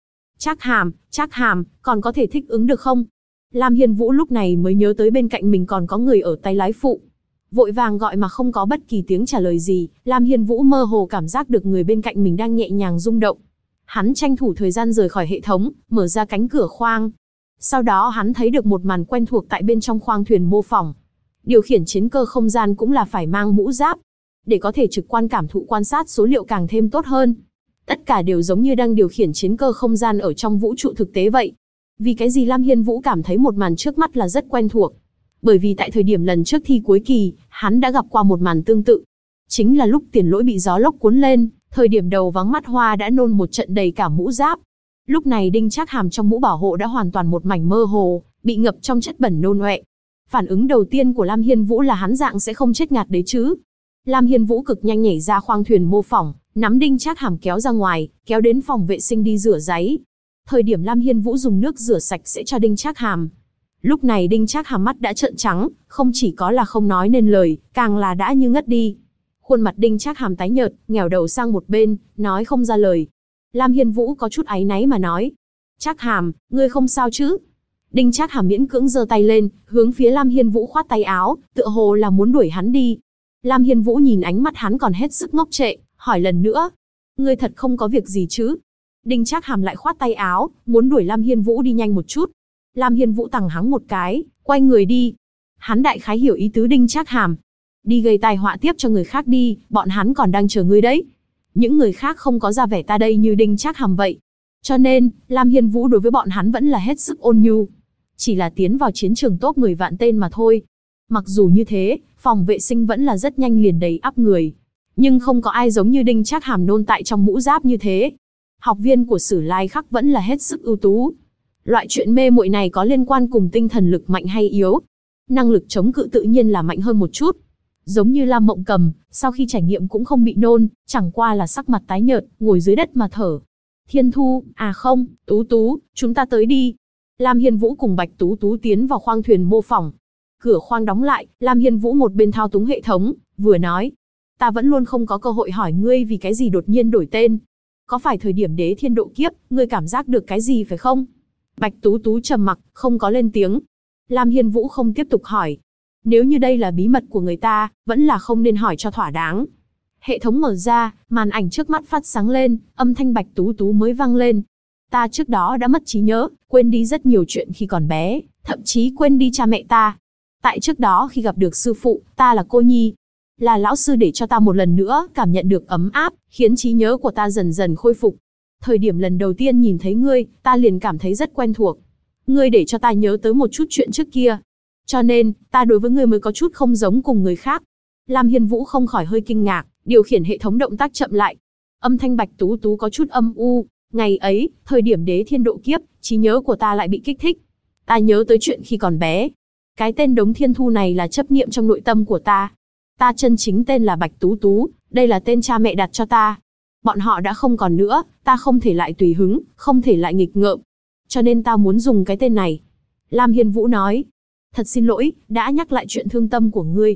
S1: Trác Hàm, còn có thể thích ứng được không? Lam Hiên Vũ lúc này mới nhớ tới bên cạnh mình còn có người ở tay lái phụ. Vội vàng gọi mà không có bất kỳ tiếng trả lời gì, Lam Hiên Vũ mơ hồ cảm giác được người bên cạnh mình đang nhẹ nhàng rung động. Hắn tranh thủ thời gian rời khỏi hệ thống, mở ra cánh cửa khoang. Sau đó hắn thấy được một màn quen thuộc tại bên trong khoang thuyền mô phỏng. Điều khiển chiến cơ không gian cũng là phải mang mũ giáp, để có thể trực quan cảm thụ quan sát số liệu càng thêm tốt hơn. Tất cả đều giống như đang điều khiển chiến cơ không gian ở trong vũ trụ thực tế vậy. Vì cái gì Lam Hiên Vũ cảm thấy một màn trước mắt là rất quen thuộc? Bởi vì tại thời điểm lần trước thi cuối kỳ, hắn đã gặp qua một màn tương tự. Chính là lúc Tiền Lỗi bị gió lốc cuốn lên, thời điểm đầu vắng mắt hoa đã nôn một trận đầy cả mũ giáp. Lúc này Đinh Trác Hàm trong mũ bảo hộ đã hoàn toàn một mảnh mơ hồ, bị ngập trong chất bẩn nôn ọe. Phản ứng đầu tiên của Lam Hiên Vũ là hắn dạng sẽ không chết ngạt đấy chứ. Lam Hiên Vũ cực nhanh nhảy ra khoang thuyền mô phỏng, nắm Đinh Trác Hàm kéo ra ngoài, kéo đến phòng vệ sinh đi rửa ráy. Thời điểm Lam Hiên Vũ dùng nước rửa sạch sẽ cho Đinh Trác Hàm. Lúc này Đinh Trác Hàm mắt đã trợn trắng, không chỉ có là không nói nên lời, càng là đã như ngất đi. Khuôn mặt Đinh Trác Hàm tái nhợt, nghèo đầu sang một bên, nói không ra lời. Lam Hiên Vũ có chút áy náy mà nói: "Trác Hàm, ngươi không sao chứ?" Đinh Trác Hàm miễn cưỡng giơ tay lên, hướng phía Lam Hiên Vũ khoát tay áo, tựa hồ là muốn đuổi hắn đi. Lam Hiên Vũ nhìn ánh mắt hắn còn hết sức ngốc trệ, hỏi lần nữa: "Ngươi thật không có việc gì chứ?" Đinh Trác Hàm lại khoát tay áo, muốn đuổi Lam Hiên Vũ đi nhanh một chút. Lam Hiên Vũ tằng hắng một cái, quay người đi. Hắn đại khái hiểu ý tứ Đinh Trác Hàm. Đi gây tai họa tiếp cho người khác đi, bọn hắn còn đang chờ ngươi đấy. Những người khác không có ra vẻ ta đây như Đinh Trác Hàm vậy. Cho nên, Lam Hiên Vũ đối với bọn hắn vẫn là hết sức ôn nhu. Chỉ là tiến vào chiến trường top 10 vạn tên mà thôi. Mặc dù như thế, phòng vệ sinh vẫn là rất nhanh liền đầy ắp người. Nhưng không có ai giống như Đinh Trác Hàm nôn tại trong mũ giáp như thế. Học viên của Sử Lai Khắc vẫn là hết sức ưu tú. Loại chuyện mê muội này có liên quan cùng tinh thần lực mạnh hay yếu. Năng lực chống cự tự nhiên là mạnh hơn một chút. Giống như Lam Mộng Cầm, sau khi trải nghiệm cũng không bị nôn, chẳng qua là sắc mặt tái nhợt, ngồi dưới đất mà thở. Thiên Thu, à không, Tú Tú, chúng ta tới đi. Lam Hiên Vũ cùng Bạch Tú Tú tiến vào khoang thuyền mô phỏng. Cửa khoang đóng lại, Lam Hiên Vũ một bên thao túng hệ thống, vừa nói: "Ta vẫn luôn không có cơ hội hỏi ngươi vì cái gì đột nhiên đổi tên. Có phải thời điểm Đế Thiên độ kiếp, ngươi cảm giác được cái gì phải không?" Bạch Tú Tú trầm mặc, không có lên tiếng. Lam Hiên Vũ không tiếp tục hỏi. Nếu như đây là bí mật của người ta, vẫn là không nên hỏi cho thỏa đáng. Hệ thống mở ra, màn ảnh trước mắt phát sáng lên, âm thanh Bạch Tú Tú mới vang lên. Ta trước đó đã mất trí nhớ, quên đi rất nhiều chuyện khi còn bé, thậm chí quên đi cha mẹ ta. Tại trước đó khi gặp được sư phụ, ta là cô nhi. Là lão sư để cho ta một lần nữa cảm nhận được ấm áp, khiến trí nhớ của ta dần dần khôi phục. Thời điểm lần đầu tiên nhìn thấy ngươi, ta liền cảm thấy rất quen thuộc. Ngươi để cho ta nhớ tới một chút chuyện trước kia. Cho nên, ta đối với ngươi mới có chút không giống cùng người khác. Lam Hiên Vũ không khỏi hơi kinh ngạc, điều khiển hệ thống động tác chậm lại. Âm thanh Bạch Tú Tú có chút âm u. Ngày ấy, thời điểm Đế Thiên độ kiếp, trí nhớ của ta lại bị kích thích. Ta nhớ tới chuyện khi còn bé. Cái tên Đống Thiên Thu này là chấp niệm trong nội tâm của ta. Ta chân chính tên là Bạch Tú Tú, đây là tên cha mẹ đặt cho ta. Bọn họ đã không còn nữa, ta không thể lại tùy hứng, không thể lại nghịch ngợm. Cho nên ta muốn dùng cái tên này. Lam Hiên Vũ nói: "Thật xin lỗi, đã nhắc lại chuyện thương tâm của ngươi.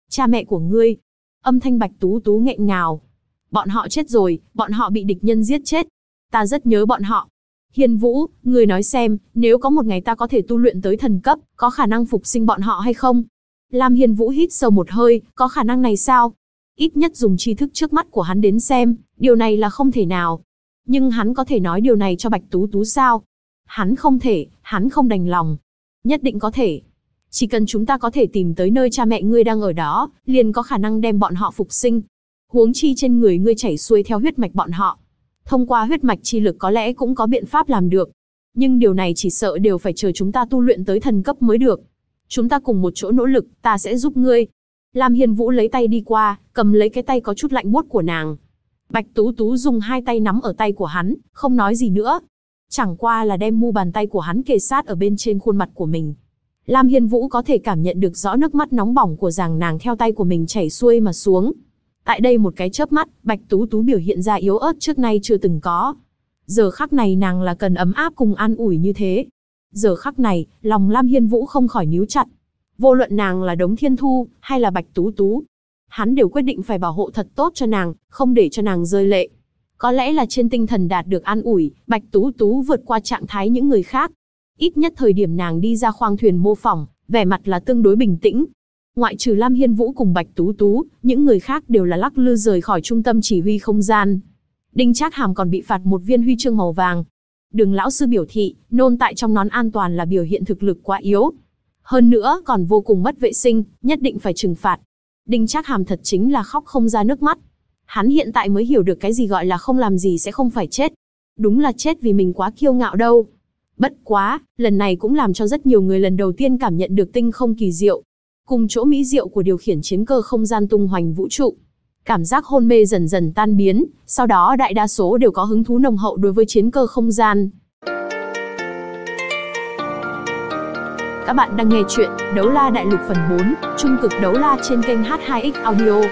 S1: Cha mẹ của ngươi. Âm thanh Bạch Tú Tú nghẹn ngào. Bọn họ chết rồi, bọn họ bị địch nhân giết chết. Ta rất nhớ bọn họ. Hiên Vũ, ngươi nói xem, nếu có một ngày ta có thể tu luyện tới thần cấp, có khả năng phục sinh bọn họ hay không? Lam Hiên Vũ hít sâu một hơi, có khả năng này sao? Ít nhất dùng tri thức trước mắt của hắn đến xem, điều này là không thể nào. Nhưng hắn có thể nói điều này cho Bạch Tú Tú sao? Hắn không thể, hắn không đành lòng. Nhất định có thể. Chỉ cần chúng ta có thể tìm tới nơi cha mẹ ngươi đang ở đó, liền có khả năng đem bọn họ phục sinh. Huống chi trên người ngươi chảy xuôi theo huyết mạch bọn họ. Thông qua huyết mạch chi lực có lẽ cũng có biện pháp làm được. Nhưng điều này chỉ sợ đều phải chờ chúng ta tu luyện tới thần cấp mới được. Chúng ta cùng một chỗ nỗ lực, ta sẽ giúp ngươi. Lam Hiên Vũ lấy tay đi qua, cầm lấy cái tay có chút lạnh buốt của nàng. Bạch Tú Tú dùng hai tay nắm ở tay của hắn, không nói gì nữa. Chẳng qua là đem mu bàn tay của hắn kề sát ở bên trên khuôn mặt của mình. Lam Hiên Vũ có thể cảm nhận được rõ nước mắt nóng bỏng của giàng nàng theo tay của mình chảy xuôi mà xuống. Tại đây một cái chớp mắt, Bạch Tú Tú biểu hiện ra yếu ớt trước nay chưa từng có. Giờ khắc này nàng là cần ấm áp cùng an ủi như thế. Giờ khắc này, lòng Lam Hiên Vũ không khỏi níu chặt. Vô luận nàng là Đống Thiên Thu, hay là Bạch Tú Tú, hắn đều quyết định phải bảo hộ thật tốt cho nàng, không để cho nàng rơi lệ. Có lẽ là trên tinh thần đạt được an ủi, Bạch Tú Tú vượt qua trạng thái những người khác. Ít nhất thời điểm nàng đi ra khoang thuyền mô phỏng, vẻ mặt là tương đối bình tĩnh. Ngoại trừ Lam Hiên Vũ cùng Bạch Tú Tú, những người khác đều là lắc lư rời khỏi trung tâm chỉ huy không gian. Đinh Trác Hàm còn bị phạt một viên huy chương màu vàng. Đường lão sư biểu thị, nôn tại trong nón an toàn là biểu hiện thực lực quá yếu. Hơn nữa còn vô cùng mất vệ sinh, nhất định phải trừng phạt. Đinh Trác Hàm thật chính là khóc không ra nước mắt. Hắn hiện tại mới hiểu được cái gì gọi là không làm gì sẽ không phải chết. Đúng là chết vì mình quá kiêu ngạo đâu. Bất quá, lần này cũng làm cho rất nhiều người lần đầu tiên cảm nhận được tinh không kỳ diệu. Cùng chỗ mỹ diệu của điều khiển chiến cơ không gian tung hoành vũ trụ. Cảm giác hôn mê dần dần tan biến, sau đó đại đa số đều có hứng thú nồng hậu đối với chiến cơ không gian. Các bạn đang nghe chuyện Đấu La Đại Lục phần 4, Trung cực đấu la trên kênh H2X Audio.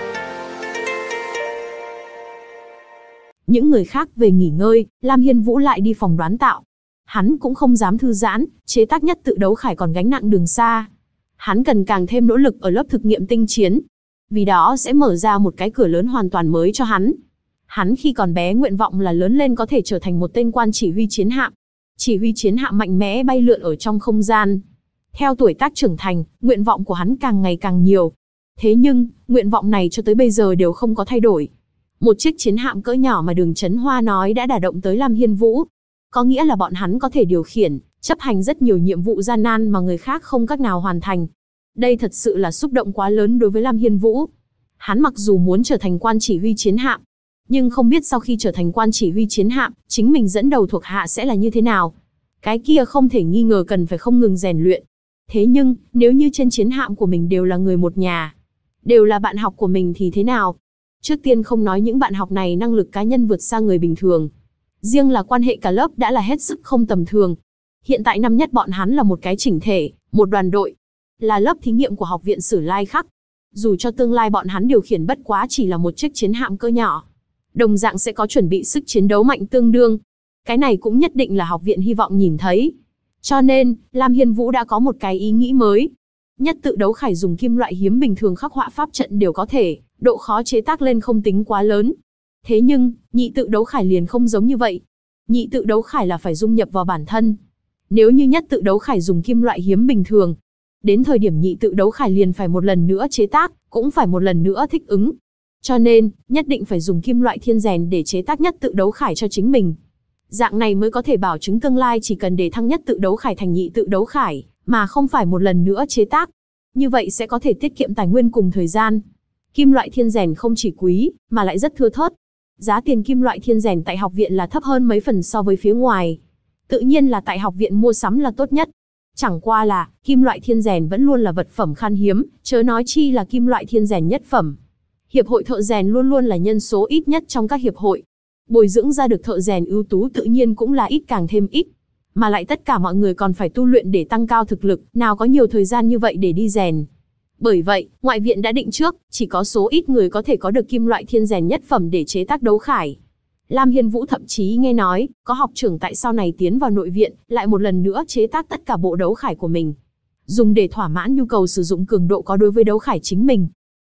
S1: Những người khác về nghỉ ngơi, Lam Hiên Vũ lại đi phòng đoán tạo. Hắn cũng không dám thư giãn, chế tác nhất tự đấu khải còn gánh nặng đường xa. Hắn cần càng thêm nỗ lực ở lớp thực nghiệm tinh chiến. Vì đó sẽ mở ra một cái cửa lớn hoàn toàn mới cho hắn. Hắn khi còn bé nguyện vọng là lớn lên có thể trở thành một tên quan chỉ huy chiến hạm. Chỉ huy chiến hạm mạnh mẽ bay lượn ở trong không gian. Theo tuổi tác trưởng thành, nguyện vọng của hắn càng ngày càng nhiều. Thế nhưng, nguyện vọng này cho tới bây giờ đều không có thay đổi. Một chiếc chiến hạm cỡ nhỏ mà Đường Chấn Hoa nói đã đả động tới Lam Hiên Vũ. Có nghĩa là bọn hắn có thể điều khiển, chấp hành rất nhiều nhiệm vụ gian nan mà người khác không cách nào hoàn thành. Đây thật sự là xúc động quá lớn đối với Lam Hiên Vũ. Hắn mặc dù muốn trở thành quan chỉ huy chiến hạm, nhưng không biết sau khi trở thành quan chỉ huy chiến hạm, chính mình dẫn đầu thuộc hạ sẽ là như thế nào. Cái kia không thể nghi ngờ cần phải không ngừng rèn luyện. Thế nhưng, nếu như trên chiến hạm của mình đều là người một nhà, đều là bạn học của mình thì thế nào? Trước tiên không nói những bạn học này năng lực cá nhân vượt xa người bình thường. Riêng là quan hệ cả lớp đã là hết sức không tầm thường. Hiện tại năm nhất bọn hắn là một cái chỉnh thể, một đoàn đội. Là lớp thí nghiệm của học viện Sử Lai Khắc. Dù cho tương lai bọn hắn điều khiển bất quá chỉ là một chiếc chiến hạm cơ nhỏ, đồng dạng sẽ có chuẩn bị sức chiến đấu mạnh tương đương. Cái này cũng nhất định là học viện hy vọng nhìn thấy. Cho nên, Lam Hiên Vũ đã có một cái ý nghĩ mới. Nhất tự đấu khải dùng kim loại hiếm bình thường khắc họa pháp trận đều có thể, độ khó chế tác lên không tính quá lớn. Thế nhưng, nhị tự đấu khải liền không giống như vậy. Nhị tự đấu khải là phải dung nhập vào bản thân. Nếu như nhất tự đấu khải dùng kim loại hiếm bình thường, đến thời điểm nhị tự đấu khải liền phải một lần nữa chế tác, cũng phải một lần nữa thích ứng. Cho nên, nhất định phải dùng kim loại thiên rèn để chế tác nhất tự đấu khải cho chính mình. Dạng này mới có thể bảo chứng tương lai chỉ cần để thăng nhất tự đấu khải thành nhị tự đấu khải, mà không phải một lần nữa chế tác. Như vậy sẽ có thể tiết kiệm tài nguyên cùng thời gian. Kim loại thiên rèn không chỉ quý, mà lại rất thưa thớt. Giá tiền kim loại thiên rèn tại học viện là thấp hơn mấy phần so với phía ngoài. Tự nhiên là tại học viện mua sắm là tốt nhất. Chẳng qua là, kim loại thiên rèn vẫn luôn là vật phẩm khan hiếm, chớ nói chi là kim loại thiên rèn nhất phẩm. Hiệp hội thợ rèn luôn luôn là nhân số ít nhất trong các hiệp hội. Bồi dưỡng ra được thợ rèn ưu tú tự nhiên cũng là ít càng thêm ít. Mà lại tất cả mọi người còn phải tu luyện để tăng cao thực lực, nào có nhiều thời gian như vậy để đi rèn. Bởi vậy, ngoại viện đã định trước, chỉ có số ít người có thể có được kim loại thiên rèn nhất phẩm để chế tác đấu khải. Lam Hiên Vũ thậm chí nghe nói, có học trưởng tại sau này tiến vào nội viện, lại một lần nữa chế tác tất cả bộ đấu khải của mình. Dùng để thỏa mãn nhu cầu sử dụng cường độ có đối với đấu khải chính mình.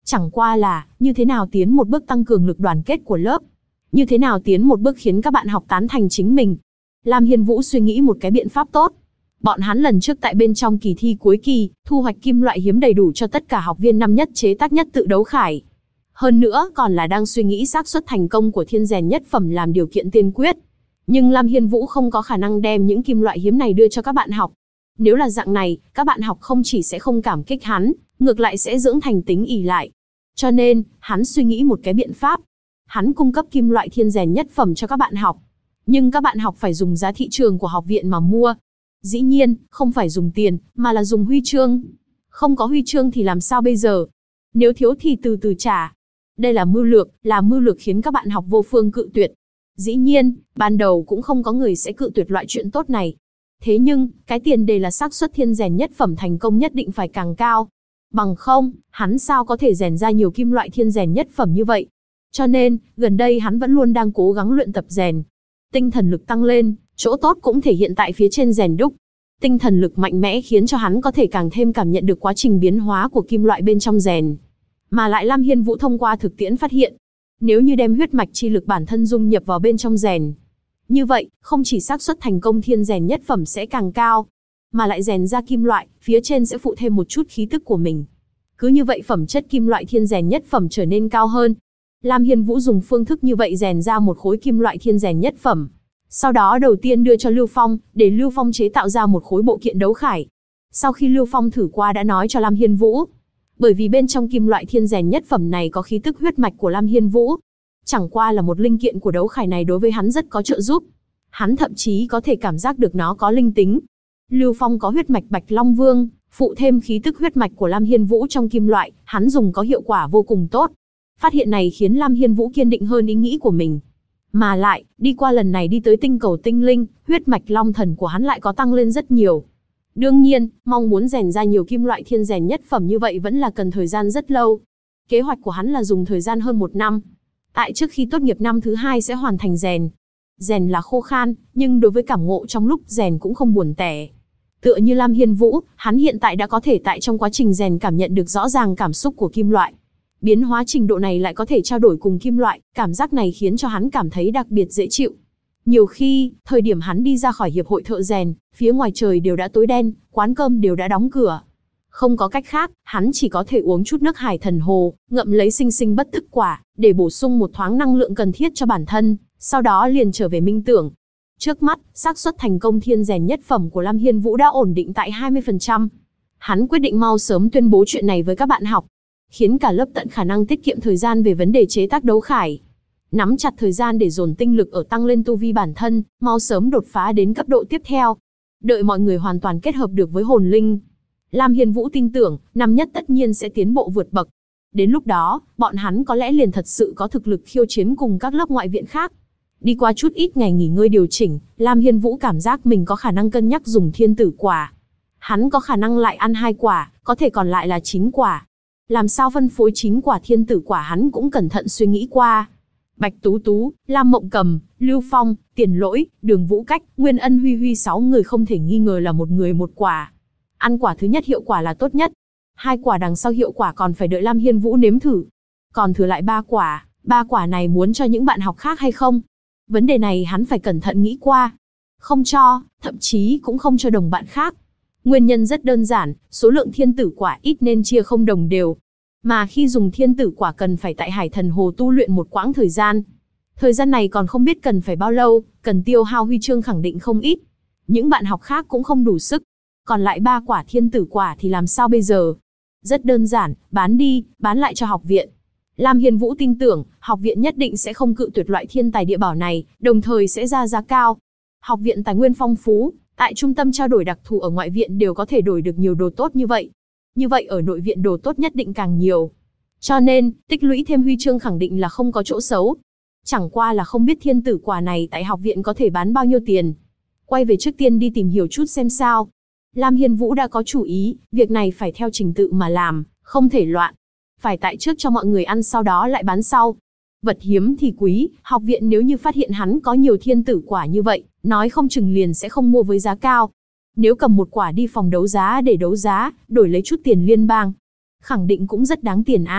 S1: Chẳng qua là, như thế nào tiến một bước tăng cường lực đoàn kết của lớp? Như thế nào tiến một bước khiến các bạn học tán thành chính mình? Lam Hiên Vũ suy nghĩ một cái biện pháp tốt. Bọn hắn lần trước tại bên trong kỳ thi cuối kỳ, thu hoạch kim loại hiếm đầy đủ cho tất cả học viên năm nhất chế tác nhất tự đấu khải. Hơn nữa còn là đang suy nghĩ xác suất thành công của thiên rèn nhất phẩm làm điều kiện tiên quyết. Nhưng Lam Hiên Vũ không có khả năng đem những kim loại hiếm này đưa cho các bạn học. Nếu là dạng này, các bạn học không chỉ sẽ không cảm kích hắn, ngược lại sẽ dưỡng thành tính ỷ lại. Cho nên, hắn suy nghĩ một cái biện pháp. Hắn cung cấp kim loại thiên rèn nhất phẩm cho các bạn học. Nhưng các bạn học phải dùng giá thị trường của học viện mà mua. Dĩ nhiên, không phải dùng tiền, mà là dùng huy chương. Không có huy chương thì làm sao bây giờ? Nếu thiếu thì từ từ trả. Đây là mưu lược khiến các bạn học vô phương cự tuyệt. Dĩ nhiên, ban đầu cũng không có người sẽ cự tuyệt loại chuyện tốt này. Thế nhưng, cái tiền đề là xác suất thiên rèn nhất phẩm thành công nhất định phải càng cao. Bằng không, hắn sao có thể rèn ra nhiều kim loại thiên rèn nhất phẩm như vậy? Cho nên, gần đây hắn vẫn luôn đang cố gắng luyện tập rèn. Tinh thần lực tăng lên, chỗ tốt cũng thể hiện tại phía trên rèn đúc. Tinh thần lực mạnh mẽ khiến cho hắn có thể càng thêm cảm nhận được quá trình biến hóa của kim loại bên trong rèn. Mà lại Lam Hiên Vũ thông qua thực tiễn phát hiện, nếu như đem huyết mạch chi lực bản thân dung nhập vào bên trong rèn, như vậy, không chỉ xác suất thành công thiên rèn nhất phẩm sẽ càng cao, mà lại rèn ra kim loại, phía trên sẽ phụ thêm một chút khí tức của mình. Cứ như vậy phẩm chất kim loại thiên rèn nhất phẩm trở nên cao hơn. Lam Hiên Vũ dùng phương thức như vậy rèn ra một khối kim loại thiên rèn nhất phẩm. Sau đó đầu tiên đưa cho Lưu Phong, để Lưu Phong chế tạo ra một khối bộ kiện đấu khải. Sau khi Lưu Phong thử qua đã nói cho Lam Hiên Vũ. Bởi vì bên trong kim loại thiên rèn nhất phẩm này có khí tức huyết mạch của Lam Hiên Vũ. Chẳng qua là một linh kiện của đấu khải này đối với hắn rất có trợ giúp. Hắn thậm chí có thể cảm giác được nó có linh tính. Lưu Phong có huyết mạch Bạch Long Vương, phụ thêm khí tức huyết mạch của Lam Hiên Vũ trong kim loại, hắn dùng có hiệu quả vô cùng tốt. Phát hiện này khiến Lam Hiên Vũ kiên định hơn ý nghĩ của mình. Mà lại, đi qua lần này đi tới tinh cầu tinh linh, huyết mạch long thần của hắn lại có tăng lên rất nhiều. Đương nhiên, mong muốn rèn ra nhiều kim loại thiên rèn nhất phẩm như vậy vẫn là cần thời gian rất lâu. Kế hoạch của hắn là dùng thời gian hơn 1 năm. Tại trước khi tốt nghiệp năm thứ 2 sẽ hoàn thành rèn. Rèn là khô khan, nhưng đối với cảm ngộ trong lúc rèn cũng không buồn tẻ. Tựa như Lam Hiên Vũ, hắn hiện tại đã có thể tại trong quá trình rèn cảm nhận được rõ ràng cảm xúc của kim loại. Biến hóa trình độ này lại có thể trao đổi cùng kim loại, cảm giác này khiến cho hắn cảm thấy đặc biệt dễ chịu. Nhiều khi, thời điểm hắn đi ra khỏi hiệp hội thợ rèn, phía ngoài trời đều đã tối đen, quán cơm đều đã đóng cửa. Không có cách khác, hắn chỉ có thể uống chút nước Hải Thần Hồ, ngậm lấy sinh sinh bất tức quả, để bổ sung một thoáng năng lượng cần thiết cho bản thân, sau đó liền trở về minh tưởng. Trước mắt, xác suất thành công thiên rèn nhất phẩm của Lam Hiên Vũ đã ổn định tại 20%. Hắn quyết định mau sớm tuyên bố chuyện này với các bạn học, khiến cả lớp tận khả năng tiết kiệm thời gian về vấn đề chế tác đấu khải. Nắm chặt thời gian để dồn tinh lực ở tăng lên tu vi bản thân, mau sớm đột phá đến cấp độ tiếp theo. Đợi mọi người hoàn toàn kết hợp được với hồn linh, Lam Hiên Vũ tin tưởng, năm nhất tất nhiên sẽ tiến bộ vượt bậc. Đến lúc đó, bọn hắn có lẽ liền thật sự có thực lực khiêu chiến cùng các lớp ngoại viện khác. Đi qua chút ít ngày nghỉ ngơi điều chỉnh, Lam Hiên Vũ cảm giác mình có khả năng cân nhắc dùng thiên tử quả. Hắn có khả năng lại ăn 2 quả, có thể còn lại là 9 quả. Làm sao phân phối 9 quả thiên tử quả hắn cũng cẩn thận suy nghĩ qua. Bạch Tú Tú, Lam Mộng Cầm, Lưu Phong, Tiền Lỗi, Đường Vũ Cách, Nguyên Ân Huy Huy 6 người không thể nghi ngờ là một người một quả. Ăn quả thứ nhất hiệu quả là tốt nhất. 2 quả đằng sau hiệu quả còn phải đợi Lam Hiên Vũ nếm thử. Còn thừa lại 3 quả, 3 quả này muốn cho những bạn học khác hay không? Vấn đề này hắn phải cẩn thận nghĩ qua. Không cho, thậm chí cũng không cho đồng bạn khác. Nguyên nhân rất đơn giản, số lượng thiên tử quả ít nên chia không đồng đều. Mà khi dùng thiên tử quả cần phải tại Hải Thần Hồ tu luyện một quãng thời gian. Thời gian này còn không biết cần phải bao lâu, cần tiêu hao huy chương khẳng định không ít. Những bạn học khác cũng không đủ sức. Còn lại 3 quả thiên tử quả thì làm sao bây giờ? Rất đơn giản, bán đi, bán lại cho học viện. Lam Hiên Vũ tin tưởng, học viện nhất định sẽ không cự tuyệt loại thiên tài địa bảo này, đồng thời sẽ ra giá cao. Học viện tài nguyên phong phú, tại trung tâm trao đổi đặc thù ở ngoại viện đều có thể đổi được nhiều đồ tốt như vậy. Như vậy ở nội viện đồ tốt nhất định càng nhiều. Cho nên, tích lũy thêm huy chương khẳng định là không có chỗ xấu. Chẳng qua là không biết thiên tử quả này tại học viện có thể bán bao nhiêu tiền. Quay về trước tiên đi tìm hiểu chút xem sao. Lam Hiên Vũ đã có chủ ý, việc này phải theo trình tự mà làm, không thể loạn. Phải tại trước cho mọi người ăn sau đó lại bán sau. Vật hiếm thì quý, học viện nếu như phát hiện hắn có nhiều thiên tử quả như vậy, nói không chừng liền sẽ không mua với giá cao. Nếu cầm một quả đi phòng đấu giá để đấu giá, đổi lấy chút tiền liên bang, khẳng định cũng rất đáng tiền a.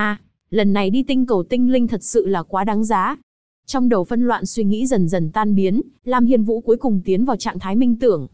S1: Lần này đi tinh cầu tinh linh thật sự là quá đáng giá. Trong đầu phân loạn suy nghĩ dần dần tan biến, Lam Hiên Vũ cuối cùng tiến vào trạng thái minh tưởng.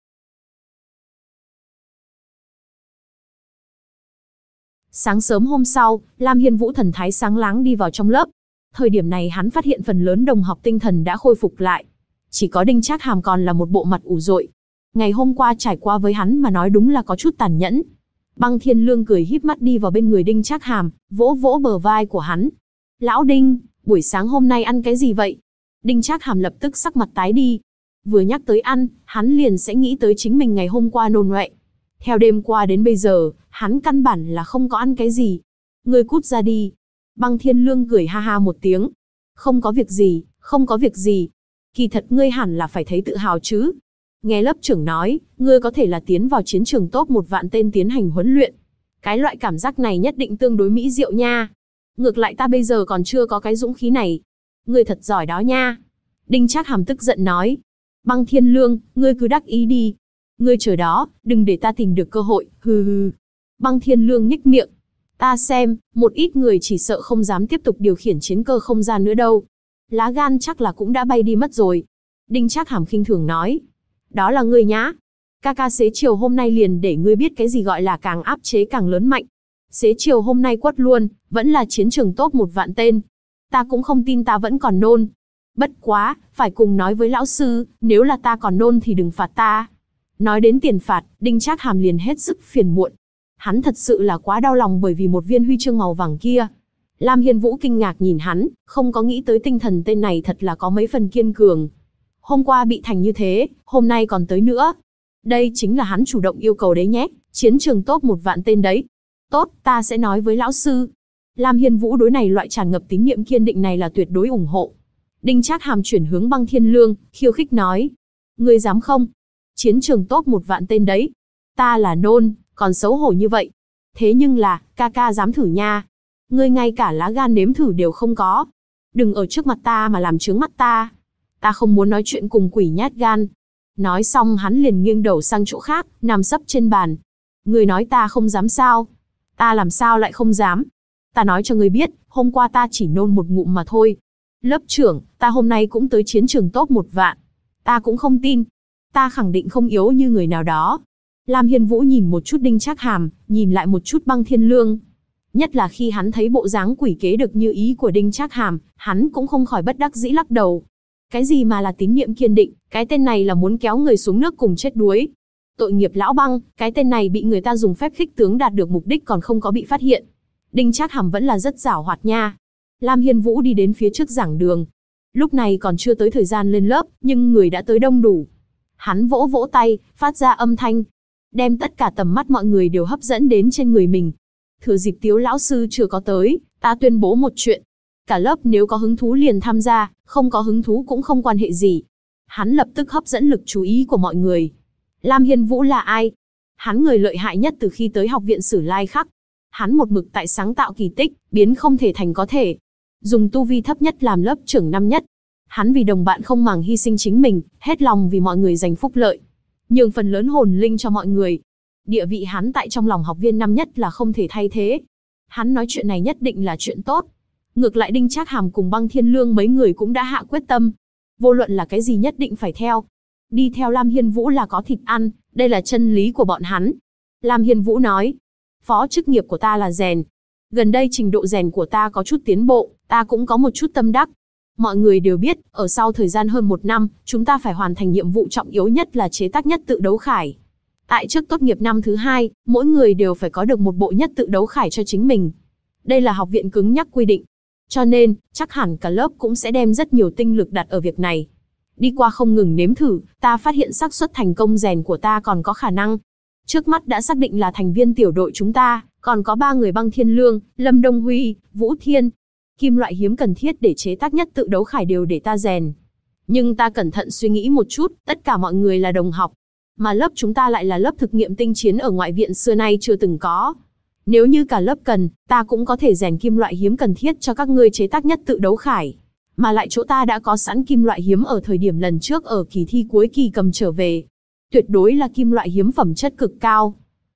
S1: Sáng sớm hôm sau, Lam Hiên Vũ thần thái sáng láng đi vào trong lớp. Thời điểm này hắn phát hiện phần lớn đồng học tinh thần đã khôi phục lại. Chỉ có Đinh Trác Hàm còn là một bộ mặt ủ rội. Ngày hôm qua trải qua với hắn mà nói đúng là có chút tàn nhẫn. Băng Thiên Lương cười híp mắt đi vào bên người Đinh Trác Hàm, vỗ vỗ bờ vai của hắn. Lão Đinh, buổi sáng hôm nay ăn cái gì vậy? Đinh Trác Hàm lập tức sắc mặt tái đi. Vừa nhắc tới ăn, hắn liền sẽ nghĩ tới chính mình ngày hôm qua nôn ọe. Theo đêm qua đến bây giờ, hắn căn bản là không có ăn cái gì. Ngươi cút ra đi. Băng Thiên Lương cười ha ha một tiếng. Không có việc gì, không có việc gì. Kỳ thật ngươi hẳn là phải thấy tự hào chứ. Nghe lớp trưởng nói, ngươi có thể là tiến vào chiến trường top 1 vạn tên tiến hành huấn luyện. Cái loại cảm giác này nhất định tương đối mỹ diệu nha. Ngược lại ta bây giờ còn chưa có cái dũng khí này. Ngươi thật giỏi đó nha. Đinh Trác Hàm tức giận nói. Băng Thiên Lương, ngươi cứ đắc ý đi. Ngươi chờ đó, đừng để ta tìm được cơ hội, hừ hừ. Băng Thiên Lương nhếch miệng. Ta xem, một ít người chỉ sợ không dám tiếp tục điều khiển chiến cơ không gian nữa đâu. Lá gan chắc là cũng đã bay đi mất rồi. Đinh Trác Hàm khinh thường nói. Đó là ngươi nhá. Ca ca xế chiều hôm nay liền để ngươi biết cái gì gọi là càng áp chế càng lớn mạnh. Xế chiều hôm nay quất luôn, vẫn là chiến trường top 1 vạn tên. Ta cũng không tin ta vẫn còn nôn. Bất quá, phải cùng nói với lão sư, nếu là ta còn nôn thì đừng phạt ta. Nói đến tiền phạt, Đinh Trác Hàm liền hết sức phiền muộn. Hắn thật sự là quá đau lòng bởi vì một viên huy chương màu vàng kia. Lam Hiên Vũ kinh ngạc nhìn hắn, không có nghĩ tới tinh thần tên này thật là có mấy phần kiên cường. Hôm qua bị thành như thế, hôm nay còn tới nữa. Đây chính là hắn chủ động yêu cầu đấy nhé, chiến trường top 1 vạn tên đấy. Tốt, ta sẽ nói với lão sư. Lam Hiên Vũ đối này loại tràn ngập tín nhiệm kiên định này là tuyệt đối ủng hộ. Đinh Trác Hàm chuyển hướng Băng Thiên Lương, khiêu khích nói. Ngươi dám không? Chiến trường top 1 vạn tên đấy. Ta là nôn, còn xấu hổ như vậy. Thế nhưng là, ca ca dám thử nha. Ngươi ngay cả lá gan nếm thử đều không có. Đừng ở trước mặt ta mà làm chướng mắt ta. Ta không muốn nói chuyện cùng quỷ nhát gan. Nói xong hắn liền nghiêng đầu sang chỗ khác, nằm sấp trên bàn. Ngươi nói ta không dám sao? Ta làm sao lại không dám? Ta nói cho ngươi biết, hôm qua ta chỉ nôn một ngụm mà thôi. Lớp trưởng, ta hôm nay cũng tới chiến trường top 1 vạn. Ta cũng không tin. Ta khẳng định không yếu như người nào đó. Lam Hiên Vũ nhìn một chút Đinh Trác Hàm, nhìn lại một chút Băng Thiên Lương. Nhất là khi hắn thấy bộ dáng quỷ kế được như ý của Đinh Trác Hàm, hắn cũng không khỏi bất đắc dĩ lắc đầu. Cái gì mà là tín niệm kiên định, cái tên này là muốn kéo người xuống nước cùng chết đuối. Tội nghiệp lão Băng, cái tên này bị người ta dùng phép khích tướng đạt được mục đích còn không có bị phát hiện. Đinh Trác Hàm vẫn là rất giảo hoạt nha. Lam Hiên Vũ đi đến phía trước giảng đường. Lúc này còn chưa tới thời gian lên lớp, nhưng người đã tới đông đủ. Hắn vỗ vỗ tay, phát ra âm thanh, đem tất cả tầm mắt mọi người đều hấp dẫn đến trên người mình. Thừa dịp Tiếu lão sư chưa có tới, ta tuyên bố một chuyện. Cả lớp nếu có hứng thú liền tham gia, không có hứng thú cũng không quan hệ gì. Hắn lập tức hấp dẫn lực chú ý của mọi người. Lam Hiên Vũ là ai? Hắn người lợi hại nhất từ khi tới học viện Sử Lai Khắc. Hắn một mực tại sáng tạo kỳ tích, biến không thể thành có thể. Dùng tu vi thấp nhất làm lớp trưởng năm nhất. Hắn vì đồng bạn không màng hy sinh chính mình, hết lòng vì mọi người giành phúc lợi. Nhường phần lớn hồn linh cho mọi người. Địa vị hắn tại trong lòng học viên năm nhất là không thể thay thế. Hắn nói chuyện này nhất định là chuyện tốt. Ngược lại Đinh Trác Hàm cùng Băng Thiên Lương mấy người cũng đã hạ quyết tâm. Vô luận là cái gì nhất định phải theo. Đi theo Lam Hiên Vũ là có thịt ăn, đây là chân lý của bọn hắn. Lam Hiên Vũ nói, phó chức nghiệp của ta là rèn. Gần đây trình độ rèn của ta có chút tiến bộ, ta cũng có một chút tâm đắc. Mọi người đều biết, ở sau thời gian hơn 1 năm, chúng ta phải hoàn thành nhiệm vụ trọng yếu nhất là chế tác nhất tự đấu khải. Tại trước tốt nghiệp năm thứ 2, mỗi người đều phải có được một bộ nhất tự đấu khải cho chính mình. Đây là học viện cứng nhắc quy định. Cho nên, chắc hẳn cả lớp cũng sẽ đem rất nhiều tinh lực đặt ở việc này. Đi qua không ngừng nếm thử, ta phát hiện xác suất thành công rèn của ta còn có khả năng. Trước mắt đã xác định là thành viên tiểu đội chúng ta, còn có 3 người Băng Thiên Lương, Lâm Đông Huy, Vũ Thiên. Kim loại hiếm cần thiết để chế tác nhất tự đấu khải đều để ta rèn. Nhưng ta cẩn thận suy nghĩ một chút, tất cả mọi người là đồng học. Mà lớp chúng ta lại là lớp thực nghiệm tinh chiến ở ngoại viện xưa nay chưa từng có. Nếu như cả lớp cần, ta cũng có thể rèn kim loại hiếm cần thiết cho các ngươi chế tác nhất tự đấu khải. Mà lại chỗ ta đã có sẵn kim loại hiếm ở thời điểm lần trước ở kỳ thi cuối kỳ cầm trở về. Tuyệt đối là kim loại hiếm phẩm chất cực cao.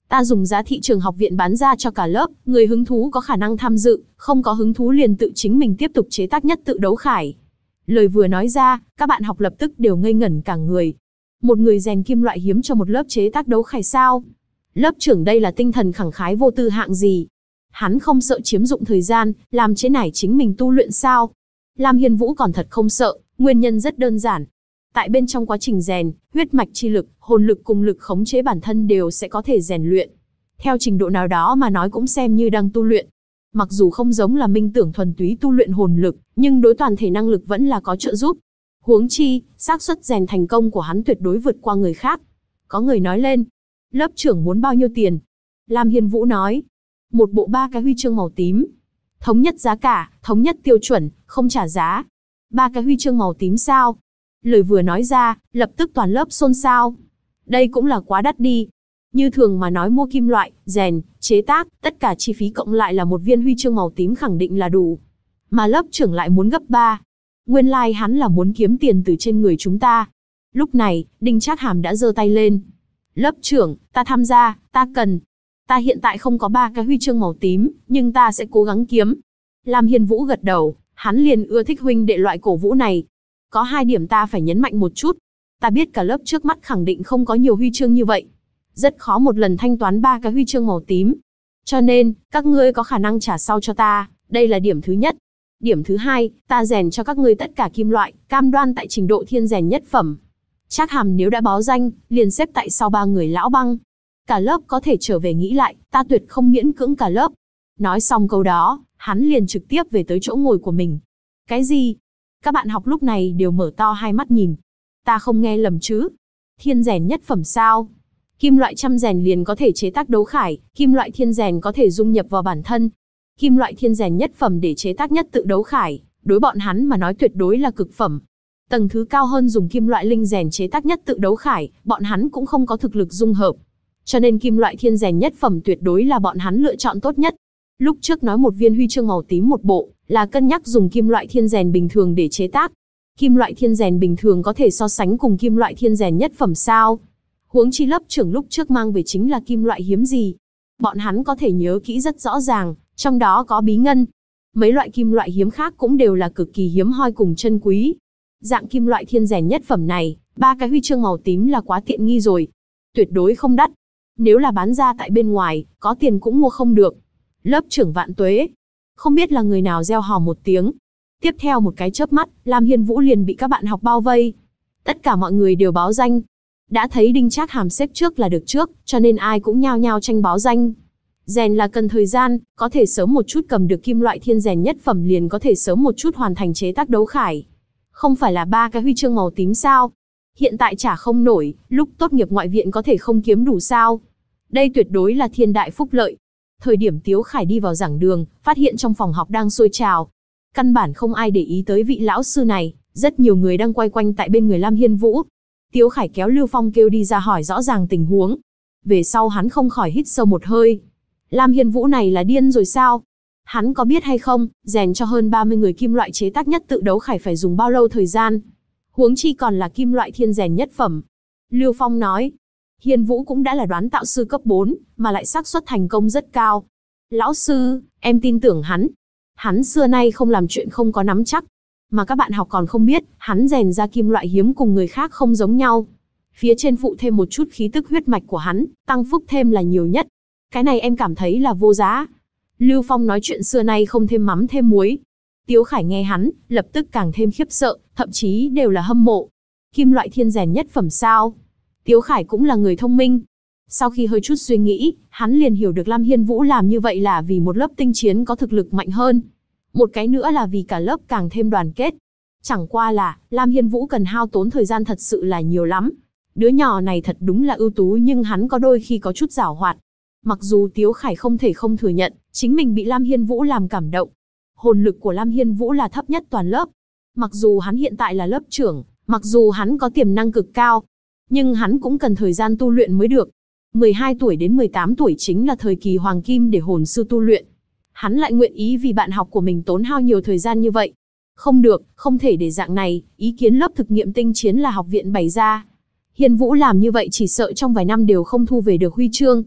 S1: Ta dùng giá thị trường học viện bán ra cho cả lớp, người hứng thú có khả năng tham dự, không có hứng thú liền tự chính mình tiếp tục chế tác nhất tự đấu khải. Lời vừa nói ra, các bạn học lập tức đều ngây ngẩn cả người. Một người rèn kim loại hiếm cho một lớp chế tác đấu khải sao? Lớp trưởng đây là tinh thần khẳng khái vô tư hạng gì? Hắn không sợ chiếm dụng thời gian, làm chế nải chính mình tu luyện sao? Lam Hiên Vũ còn thật không sợ, nguyên nhân rất đơn giản. Tại bên trong quá trình rèn, huyết mạch chi lực, hồn lực cùng lực khống chế bản thân đều sẽ có thể rèn luyện. Theo trình độ nào đó mà nói cũng xem như đang tu luyện. Mặc dù không giống là minh tưởng thuần túy tu luyện hồn lực, nhưng đối toàn thể năng lực vẫn là có trợ giúp. Huống chi, xác suất rèn thành công của hắn tuyệt đối vượt qua người khác. Có người nói lên, lớp trưởng muốn bao nhiêu tiền? Lam Hiên Vũ nói, một bộ 3 cái huy chương màu tím. Thống nhất giá cả, thống nhất tiêu chuẩn, không trả giá. 3 cái huy chương màu tím sao? Lời vừa nói ra, lập tức toàn lớp xôn xao. Đây cũng là quá đắt đi. Như thường mà nói mua kim loại, rèn, chế tác, tất cả chi phí cộng lại là một viên huy chương màu tím khẳng định là đủ. Mà lớp trưởng lại muốn gấp 3. Nguyên lai hắn là muốn kiếm tiền từ trên người chúng ta. Lúc này, Đinh Trác Hàm đã giơ tay lên. Lớp trưởng, ta tham gia, ta cần. Ta hiện tại không có 3 cái huy chương màu tím, nhưng ta sẽ cố gắng kiếm. Lam Hiên Vũ gật đầu, hắn liền ưa thích huynh đệ loại cổ vũ này. Có 2 điểm ta phải nhấn mạnh một chút. Ta biết cả lớp trước mắt khẳng định không có nhiều huy chương như vậy. Rất khó một lần thanh toán 3 cái huy chương màu tím. Cho nên, các ngươi có khả năng trả sau cho ta, đây là điểm thứ nhất. Điểm thứ hai, ta rèn cho các ngươi tất cả kim loại, cam đoan tại trình độ thiên rèn nhất phẩm. Trác Hàm nếu đã báo danh, liền xếp tại sau 3 người lão băng. Cả lớp có thể trở về nghĩ lại, ta tuyệt không miễn cưỡng cả lớp. Nói xong câu đó, hắn liền trực tiếp về tới chỗ ngồi của mình. Cái gì? Các bạn học lúc này đều mở to hai mắt nhìn. Ta không nghe lầm chứ? Thiên rèn nhất phẩm sao? Kim loại trăm rèn liền có thể chế tác đấu khải, kim loại thiên rèn có thể dung nhập vào bản thân. Kim loại thiên rèn nhất phẩm để chế tác nhất tự đấu khải, đối bọn hắn mà nói tuyệt đối là cực phẩm. Tầng thứ cao hơn dùng kim loại linh rèn chế tác nhất tự đấu khải, bọn hắn cũng không có thực lực dung hợp. Cho nên kim loại thiên rèn nhất phẩm tuyệt đối là bọn hắn lựa chọn tốt nhất. Lúc trước nói một viên huy chương màu tím một bộ, là cân nhắc dùng kim loại thiên rèn bình thường để chế tác. Kim loại thiên rèn bình thường có thể so sánh cùng kim loại thiên rèn nhất phẩm sao? Huống chi lớp trưởng lúc trước mang về chính là kim loại hiếm gì. Bọn hắn có thể nhớ kỹ rất rõ ràng, trong đó có bí ngân. Mấy loại kim loại hiếm khác cũng đều là cực kỳ hiếm hoi cùng chân quý. Dạng kim loại thiên rèn nhất phẩm này, 3 cái huy chương màu tím là quá tiện nghi rồi. Tuyệt đối không đắt. Nếu là bán ra tại bên ngoài, có tiền cũng mua không được. Lớp trưởng vạn tuế. Không biết là người nào reo hò một tiếng. Tiếp theo một cái chớp mắt, Lam Hiên Vũ liền bị các bạn học bao vây. Tất cả mọi người đều báo danh. Đã thấy Đinh Trác Hàm xếp trước là được trước, cho nên ai cũng nhao nhao tranh báo danh. Rèn là cần thời gian, có thể sớm một chút cầm được kim loại thiên rèn nhất phẩm liền có thể sớm một chút hoàn thành chế tác đấu khải. Không phải là 3 cái huy chương màu tím sao? Hiện tại trả không nổi, lúc tốt nghiệp ngoại viện có thể không kiếm đủ sao? Đây tuyệt đối là thiên đại phúc lợi. Thời điểm Tiếu Khải đi vào giảng đường, phát hiện trong phòng học đang sôi trào. Căn bản không ai để ý tới vị lão sư này, rất nhiều người đang quay quanh tại bên người Lam Hiên Vũ. Tiếu Khải kéo Lưu Phong kêu đi ra hỏi rõ ràng tình huống. Về sau hắn không khỏi hít sâu một hơi. Lam Hiên Vũ này là điên rồi sao? Hắn có biết hay không, rèn cho hơn 30 người kim loại chế tác nhất tự đấu khải phải dùng bao lâu thời gian? Huống chi còn là kim loại thiên rèn nhất phẩm. Lưu Phong nói, Hiên Vũ cũng đã là đoán tạo sư cấp 4, mà lại xác suất thành công rất cao. Lão sư, em tin tưởng hắn. Hắn xưa nay không làm chuyện không có nắm chắc. Mà các bạn học còn không biết, hắn rèn ra kim loại hiếm cùng người khác không giống nhau. Phía trên phụ thêm một chút khí tức huyết mạch của hắn, tăng phúc thêm là nhiều nhất. Cái này em cảm thấy là vô giá. Lưu Phong nói chuyện xưa nay không thêm mắm thêm muối. Tiếu Khải nghe hắn, lập tức càng thêm khiếp sợ, thậm chí đều là hâm mộ. Kim loại thiên rèn nhất phẩm sao? Tiếu Khải cũng là người thông minh. Sau khi hơi chút suy nghĩ, hắn liền hiểu được Lam Hiên Vũ làm như vậy là vì một lớp tinh chiến có thực lực mạnh hơn. Một cái nữa là vì cả lớp càng thêm đoàn kết. Chẳng qua là, Lam Hiên Vũ cần hao tốn thời gian thật sự là nhiều lắm. Đứa nhỏ này thật đúng là ưu tú nhưng hắn có đôi khi có chút giảo hoạt. Mặc dù Tiếu Khải không thể không thừa nhận, chính mình bị Lam Hiên Vũ làm cảm động. Hồn lực của Lam Hiên Vũ là thấp nhất toàn lớp. Mặc dù hắn hiện tại là lớp trưởng, mặc dù hắn có tiềm năng cực cao, nhưng hắn cũng cần thời gian tu luyện mới được. 12 tuổi đến 18 tuổi chính là thời kỳ hoàng kim để hồn sư tu luyện. Hắn lại nguyện ý vì bạn học của mình tốn hao nhiều thời gian như vậy. Không được, không thể để dạng này, ý kiến lớp thực nghiệm tinh chiến là học viện bày ra. Hiên Vũ làm như vậy chỉ sợ trong vài năm đều không thu về được huy chương.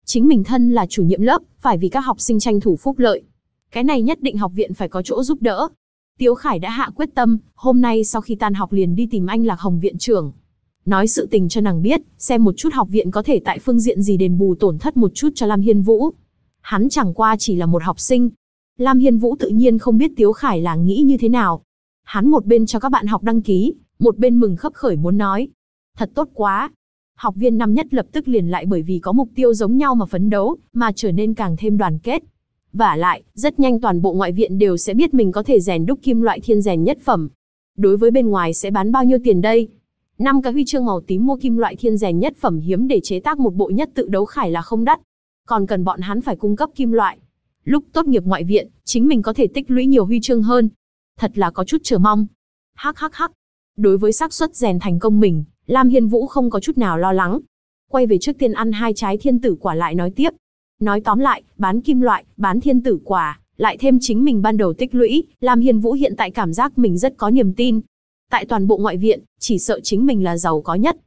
S1: Chính mình thân là chủ nhiệm lớp, phải vì các học sinh tranh thủ phúc lợi. Cái này nhất định học viện phải có chỗ giúp đỡ. Tiếu Khải đã hạ quyết tâm, hôm nay sau khi tan học liền đi tìm anh Lạc Hồng viện trưởng. Nói sự tình cho nàng biết, xem một chút học viện có thể tại phương diện gì đền bù tổn thất một chút cho Lam Hiên Vũ. Hắn chẳng qua chỉ là một học sinh. Lam Hiên Vũ tự nhiên không biết Tiếu Khải là nghĩ như thế nào. Hắn một bên cho các bạn học đăng ký, một bên mừng khấp khởi muốn nói. Thật tốt quá. Học viên năm nhất lập tức liền lại bởi vì có mục tiêu giống nhau mà phấn đấu, mà trở nên càng thêm đoàn kết. Vả lại, rất nhanh toàn bộ ngoại viện đều sẽ biết mình có thể rèn đúc kim loại thiên rèn nhất phẩm. Đối với bên ngoài sẽ bán bao nhiêu tiền đây? 5 cái huy chương màu tím mua kim loại thiên rèn nhất phẩm hiếm để chế tác một bộ nhất tự đấu khải là không đắt. Còn cần bọn hắn phải cung cấp kim loại. Lúc tốt nghiệp ngoại viện, chính mình có thể tích lũy nhiều huy chương hơn. Thật là có chút chờ mong. Hắc hắc hắc. Đối với xác suất rèn thành công mình, Lam Hiên Vũ không có chút nào lo lắng. Quay về trước tiên ăn 2 trái thiên tử quả lại nói tiếp. Nói tóm lại, bán kim loại, bán thiên tử quả, lại thêm chính mình ban đầu tích lũy, Lam Hiên Vũ hiện tại cảm giác mình rất có niềm tin. Tại toàn bộ ngoại viện, chỉ sợ chính mình là giàu có nhất.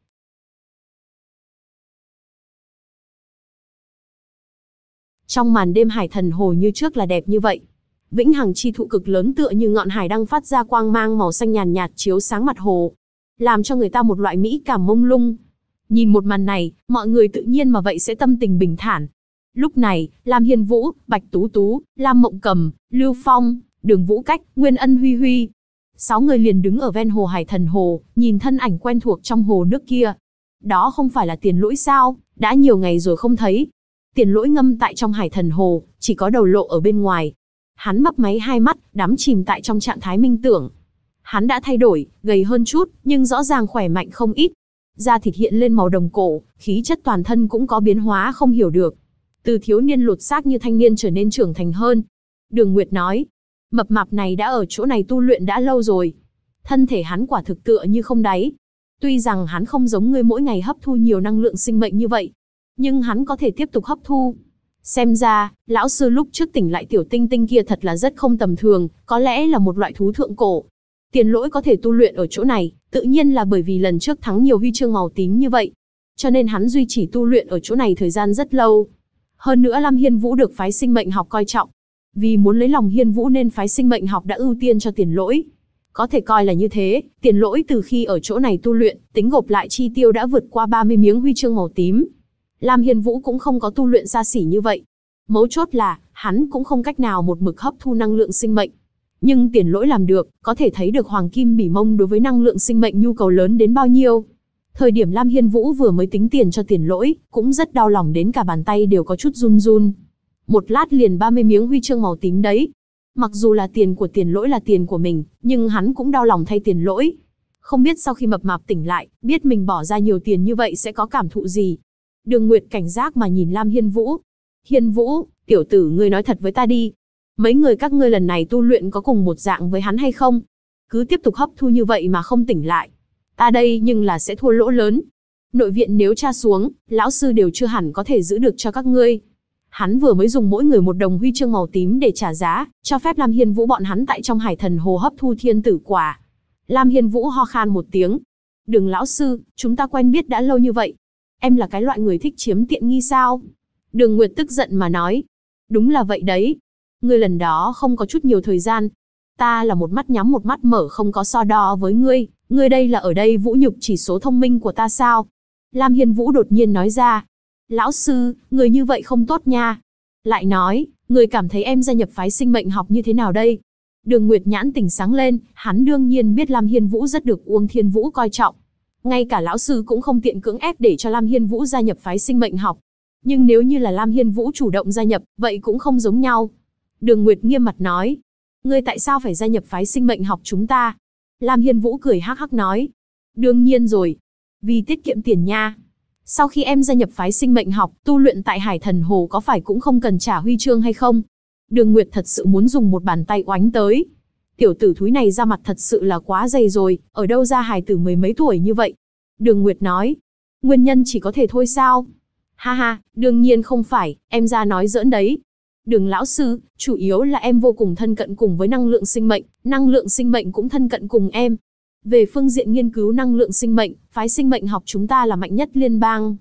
S1: Trong màn đêm hải thần hồ như trước là đẹp như vậy. Vĩnh hằng chi thụ cực lớn tựa như ngọn hải đăng phát ra quang mang màu xanh nhàn nhạt chiếu sáng mặt hồ, làm cho người ta một loại mỹ cảm mông lung. Nhìn một màn này, mọi người tự nhiên mà vậy sẽ tâm tình bình thản. Lúc này, Lam Hiên Vũ, Bạch Tú Tú, Lam Mộng Cầm, Lưu Phong, Đường Vũ Cách, Nguyên Ân Huy Huy. 6 người liền đứng ở ven hồ hải thần hồ, nhìn thân ảnh quen thuộc trong hồ nước kia. Đó không phải là Tiền Lỗi sao, đã nhiều ngày rồi không thấy. Tiền Lỗi ngâm tại trong hải thần hồ, chỉ có đầu lộ ở bên ngoài. Hắn mấp máy hai mắt, đắm chìm tại trong trạng thái minh tưởng. Hắn đã thay đổi, gầy hơn chút, nhưng rõ ràng khỏe mạnh không ít. Da thịt hiện lên màu đồng cổ, khí chất toàn thân cũng có biến hóa không hiểu được. Từ thiếu niên lột xác như thanh niên trở nên trưởng thành hơn. Đường Nguyệt nói, mập mạp này đã ở chỗ này tu luyện đã lâu rồi. Thân thể hắn quả thực tựa như không đáy. Tuy rằng hắn không giống ngươi mỗi ngày hấp thu nhiều năng lượng sinh mệnh như vậy, nhưng hắn có thể tiếp tục hấp thu. Xem ra, lão sư lúc trước tỉnh lại tiểu tinh tinh kia thật là rất không tầm thường, có lẽ là một loại thú thượng cổ. Tiền Lỗi có thể tu luyện ở chỗ này, tự nhiên là bởi vì lần trước thắng nhiều huy chương màu tím như vậy. Cho nên hắn duy trì tu luyện ở chỗ này thời gian rất lâu. Hơn nữa Lam Hiên Vũ được phái sinh mệnh học coi trọng. Vì muốn lấy lòng Hiên Vũ nên phái sinh mệnh học đã ưu tiên cho Tiền Lỗi. Có thể coi là như thế, Tiền Lỗi từ khi ở chỗ này tu luyện, tính gộp lại chi tiêu đã vượt qua 30 miếng huy chương màu tím. Lam Hiên Vũ cũng không có tu luyện xa xỉ như vậy. Mấu chốt là, hắn cũng không cách nào một mực hấp thu năng lượng sinh mệnh. Nhưng Tiền Lỗi làm được, có thể thấy được Hoàng Kim Bỉ Mông đối với năng lượng sinh mệnh nhu cầu lớn đến bao nhiêu. Thời điểm Lam Hiên Vũ vừa mới tính tiền cho Tiền Lỗi, cũng rất đau lòng đến cả bàn tay đều có chút run run. Một lát liền 30 miếng huy chương màu tím đấy. Mặc dù là tiền của Tiền Lỗi là tiền của mình, nhưng hắn cũng đau lòng thay Tiền Lỗi. Không biết sau khi mập mạp tỉnh lại, biết mình bỏ ra nhiều tiền như vậy sẽ có cảm thụ gì. Đường Nguyệt cảnh giác mà nhìn Lam Hiên Vũ. Hiên Vũ, tiểu tử ngươi nói thật với ta đi. Mấy người các ngươi lần này tu luyện có cùng một dạng với hắn hay không? Cứ tiếp tục hấp thu như vậy mà không tỉnh lại. Ta đây nhưng là sẽ thua lỗ lớn. Nội viện nếu tra xuống, lão sư đều chưa hẳn có thể giữ được cho các ngươi. Hắn vừa mới dùng mỗi người 1 đồng huy chương màu tím để trả giá, cho phép Lam Hiên Vũ bọn hắn tại trong hải thần hồ hấp thu thiên tử quả. Lam Hiên Vũ ho khan một tiếng. Đường lão sư, chúng ta quen biết đã lâu như vậy. Em là cái loại người thích chiếm tiện nghi sao? Đường Nguyệt tức giận mà nói. Đúng là vậy đấy. Ngươi lần đó không có chút nhiều thời gian. Ta là một mắt nhắm một mắt mở không có so đo với ngươi. Ngươi đây là ở đây vũ nhục chỉ số thông minh của ta sao? Lam Hiên Vũ đột nhiên nói ra. Lão sư, người như vậy không tốt nha. Lại nói, người cảm thấy em gia nhập phái sinh mệnh học như thế nào đây? Đường Nguyệt nhãn tỉnh sáng lên, hắn đương nhiên biết Lam Hiên Vũ rất được Uông Thiên Vũ coi trọng. Ngay cả lão sư cũng không tiện cưỡng ép để cho Lam Hiên Vũ gia nhập phái sinh mệnh học. Nhưng nếu như là Lam Hiên Vũ chủ động gia nhập, vậy cũng không giống nhau. Đường Nguyệt nghiêm mặt nói. Ngươi tại sao phải gia nhập phái sinh mệnh học chúng ta? Lam Hiên Vũ cười hắc hắc nói. Đương nhiên rồi. Vì tiết kiệm tiền nha. Sau khi em gia nhập phái sinh mệnh học, tu luyện tại Hải Thần Hồ có phải cũng không cần trả huy chương hay không? Đường Nguyệt thật sự muốn dùng một bàn tay oánh tới. Tiểu tử thúi này ra mặt thật sự là quá dày rồi, ở đâu ra hài tử 10 mấy tuổi như vậy? Đường Nguyệt nói. Nguyên nhân chỉ có thể thôi sao? Ha ha, đương nhiên không phải, em ra nói giỡn đấy. Đường lão sư, chủ yếu là em vô cùng thân cận cùng với năng lượng sinh mệnh cũng thân cận cùng em. Về phương diện nghiên cứu năng lượng sinh mệnh, phái sinh mệnh học chúng ta là mạnh nhất liên bang.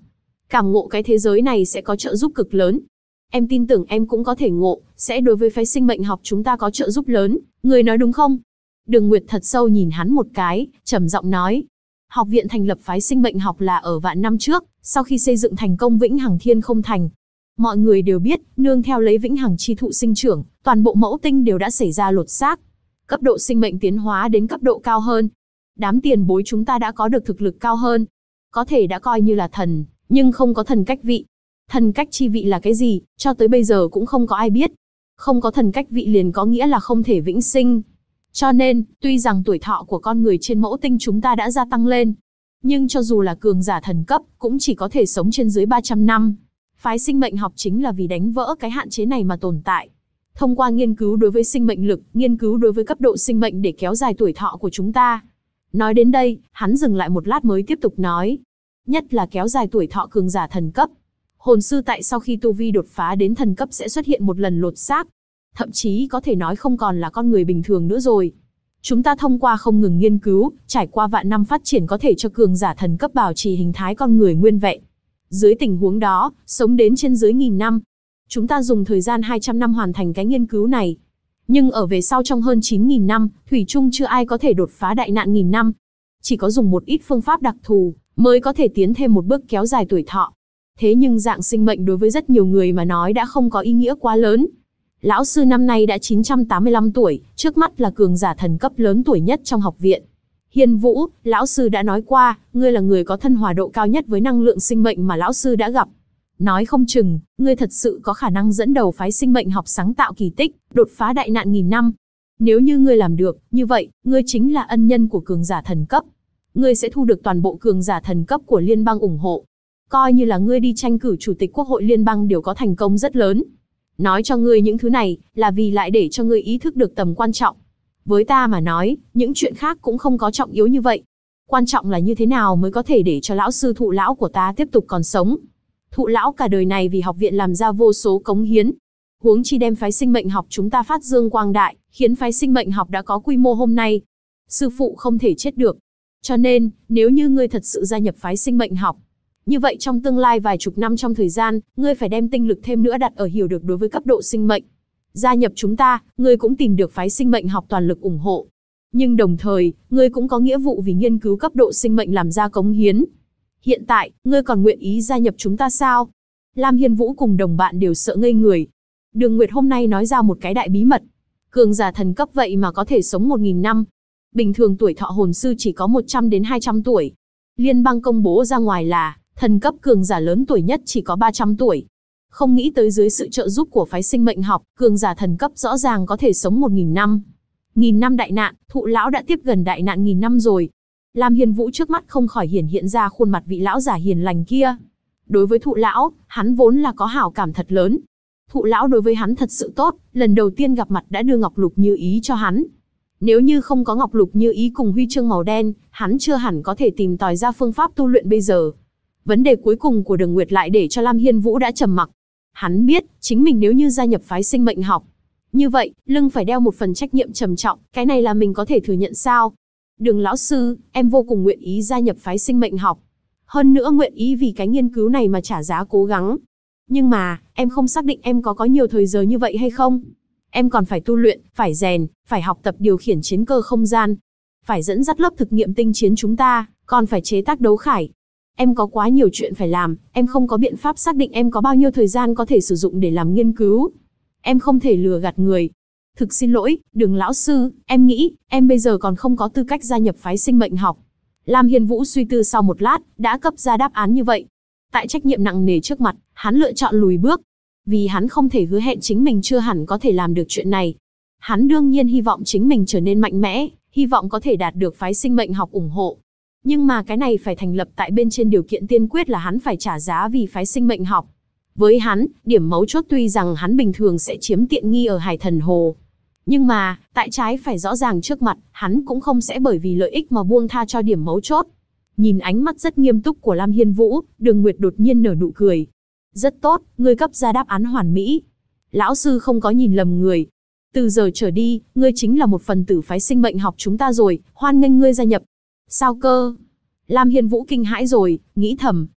S1: Cảm ngộ cái thế giới này sẽ có trợ giúp cực lớn. Em tin tưởng em cũng có thể ngộ, sẽ đối với phái sinh mệnh học chúng ta có trợ giúp lớn, người nói đúng không? Đường Nguyệt thật sâu nhìn hắn một cái, trầm giọng nói. Học viện thành lập phái sinh mệnh học là ở vạn năm trước, sau khi xây dựng thành công Vĩnh Hằng Thiên Không Thành. Mọi người đều biết, nương theo lấy Vĩnh Hằng chi thụ sinh trưởng, toàn bộ mẫu tinh đều đã xảy ra lột xác. Cấp độ sinh mệnh tiến hóa đến cấp độ cao hơn. Đám tiền bối chúng ta đã có được thực lực cao hơn. Có thể đã coi như là thần, nhưng không có thần cách vị. Thần cách chi vị là cái gì, cho tới bây giờ cũng không có ai biết. Không có thần cách vị liền có nghĩa là không thể vĩnh sinh. Cho nên, tuy rằng tuổi thọ của con người trên mẫu tinh chúng ta đã gia tăng lên, nhưng cho dù là cường giả thần cấp, cũng chỉ có thể sống trên dưới 300 năm. Phái sinh mệnh học chính là vì đánh vỡ cái hạn chế này mà tồn tại. Thông qua nghiên cứu đối với sinh mệnh lực, nghiên cứu đối với cấp độ sinh mệnh để kéo dài tuổi thọ của chúng ta. Nói đến đây, hắn dừng lại một lát mới tiếp tục nói. Nhất là kéo dài tuổi thọ cường giả thần cấp. Hồn sư tại sau khi tu vi đột phá đến thần cấp sẽ xuất hiện một lần lột xác. Thậm chí có thể nói không còn là con người bình thường nữa rồi. Chúng ta thông qua không ngừng nghiên cứu, trải qua vạn năm phát triển có thể cho cường giả thần cấp bảo trì hình thái con người nguyên vẹn. Dưới tình huống đó, sống đến trên dưới 1000 năm. Chúng ta dùng thời gian 200 năm hoàn thành cái nghiên cứu này. Nhưng ở về sau trong hơn 9000 năm, thủy chung chưa ai có thể đột phá đại nạn 1000 năm. Chỉ có dùng một ít phương pháp đặc thù, mới có thể tiến thêm một bước kéo dài tuổi thọ. Thế nhưng dạng sinh mệnh đối với rất nhiều người mà nói đã không có ý nghĩa quá lớn. Lão sư năm nay đã 985 tuổi, trước mắt là cường giả thần cấp lớn tuổi nhất trong học viện. Hiên Vũ, lão sư đã nói qua, ngươi là người có thân hòa độ cao nhất với năng lượng sinh mệnh mà lão sư đã gặp. Nói không chừng, ngươi thật sự có khả năng dẫn đầu phái sinh mệnh học sáng tạo kỳ tích, đột phá đại nạn 1000 năm. Nếu như ngươi làm được, như vậy, ngươi chính là ân nhân của cường giả thần cấp. Ngươi sẽ thu được toàn bộ cường giả thần cấp của liên bang ủng hộ. Coi như là ngươi đi tranh cử chủ tịch quốc hội liên bang đều có thành công rất lớn. Nói cho ngươi những thứ này, là vì lại để cho ngươi ý thức được tầm quan trọng. Với ta mà nói, những chuyện khác cũng không có trọng yếu như vậy. Quan trọng là như thế nào mới có thể để cho lão sư thụ lão của ta tiếp tục còn sống. Thụ lão cả đời này vì học viện làm ra vô số cống hiến. Huống chi đem phái sinh mệnh học chúng ta phát dương quang đại, khiến phái sinh mệnh học đã có quy mô hôm nay. Sư phụ không thể chết được. Cho nên, nếu như ngươi thật sự gia nhập phái sinh mệnh học, như vậy trong tương lai vài chục năm trong thời gian, ngươi phải đem tinh lực thêm nữa đặt ở hiểu được đối với cấp độ sinh mệnh. Gia nhập chúng ta, ngươi cũng tìm được phái sinh mệnh học toàn lực ủng hộ. Nhưng đồng thời, ngươi cũng có nghĩa vụ vì nghiên cứu cấp độ sinh mệnh làm ra cống hiến. Hiện tại, ngươi còn nguyện ý gia nhập chúng ta sao? Lam Hiên Vũ cùng đồng bạn đều sợ ngây người. Đường Nguyệt hôm nay nói ra một cái đại bí mật. Cường giả thần cấp vậy mà có thể sống 1000 năm. Bình thường tuổi thọ hồn sư chỉ có 100 đến 200 tuổi. Liên bang công bố ra ngoài là thần cấp cường giả lớn tuổi nhất chỉ có 300 tuổi. Không nghĩ tới dưới sự trợ giúp của phái sinh mệnh học, cường giả thần cấp rõ ràng có thể sống 1000 năm. 1000 năm đại nạn, thụ lão đã tiếp gần đại nạn 1000 năm rồi. Lam Hiên Vũ trước mắt không khỏi hiện ra khuôn mặt vị lão giả hiền lành kia. Đối với thụ lão, hắn vốn là có hảo cảm thật lớn. Thụ lão đối với hắn thật sự tốt, lần đầu tiên gặp mặt đã đưa ngọc lục như ý cho hắn. Nếu như không có ngọc lục như ý cùng huy chương màu đen, hắn chưa hẳn có thể tìm tòi ra phương pháp tu luyện bây giờ. Vấn đề cuối cùng của Đường Nguyệt lại để cho Lam Hiên Vũ đã trầm mặc. Hắn biết, chính mình nếu như gia nhập phái sinh mệnh học, như vậy, lưng phải đeo một phần trách nhiệm trầm trọng, cái này là mình có thể thừa nhận sao? Đường lão sư, em vô cùng nguyện ý gia nhập phái sinh mệnh học. Hơn nữa nguyện ý vì cái nghiên cứu này mà trả giá cố gắng. Nhưng mà, em không xác định em có nhiều thời giờ như vậy hay không? Em còn phải tu luyện, phải rèn, phải học tập điều khiển chiến cơ không gian. Phải dẫn dắt lớp thực nghiệm tinh chiến chúng ta, còn phải chế tác đấu khải. Em có quá nhiều chuyện phải làm, em không có biện pháp xác định em có bao nhiêu thời gian có thể sử dụng để làm nghiên cứu. Em không thể lừa gạt người. Thực xin lỗi, Đường lão sư, em nghĩ, em bây giờ còn không có tư cách gia nhập phái sinh mệnh học. Lam Hiên Vũ suy tư sau một lát, đã cấp ra đáp án như vậy. Tại trách nhiệm nặng nề trước mặt, hắn lựa chọn lùi bước. Vì hắn không thể hứa hẹn chính mình chưa hẳn có thể làm được chuyện này. Hắn đương nhiên hy vọng chính mình trở nên mạnh mẽ, hy vọng có thể đạt được phái sinh mệnh học ủng hộ. Nhưng mà cái này phải thành lập tại bên trên điều kiện tiên quyết là hắn phải trả giá vì phái sinh mệnh học. Với hắn, điểm mấu chốt tuy rằng hắn bình thường sẽ chiếm tiện nghi ở Hải Thần Hồ. Nhưng mà, tại trái phải rõ ràng trước mặt, hắn cũng không sẽ bởi vì lợi ích mà buông tha cho điểm mấu chốt. Nhìn ánh mắt rất nghiêm túc của Lam Hiên Vũ, Đường Nguyệt đột nhiên nở nụ cười. Rất tốt, ngươi cấp ra đáp án hoàn mỹ. Lão sư không có nhìn lầm người. Từ giờ trở đi, ngươi chính là một phần tử phái sinh mệnh học chúng ta rồi, hoan nghênh ngươi gia nhập. Sao cơ? Lam Hiên Vũ kinh hãi rồi, nghĩ thầm.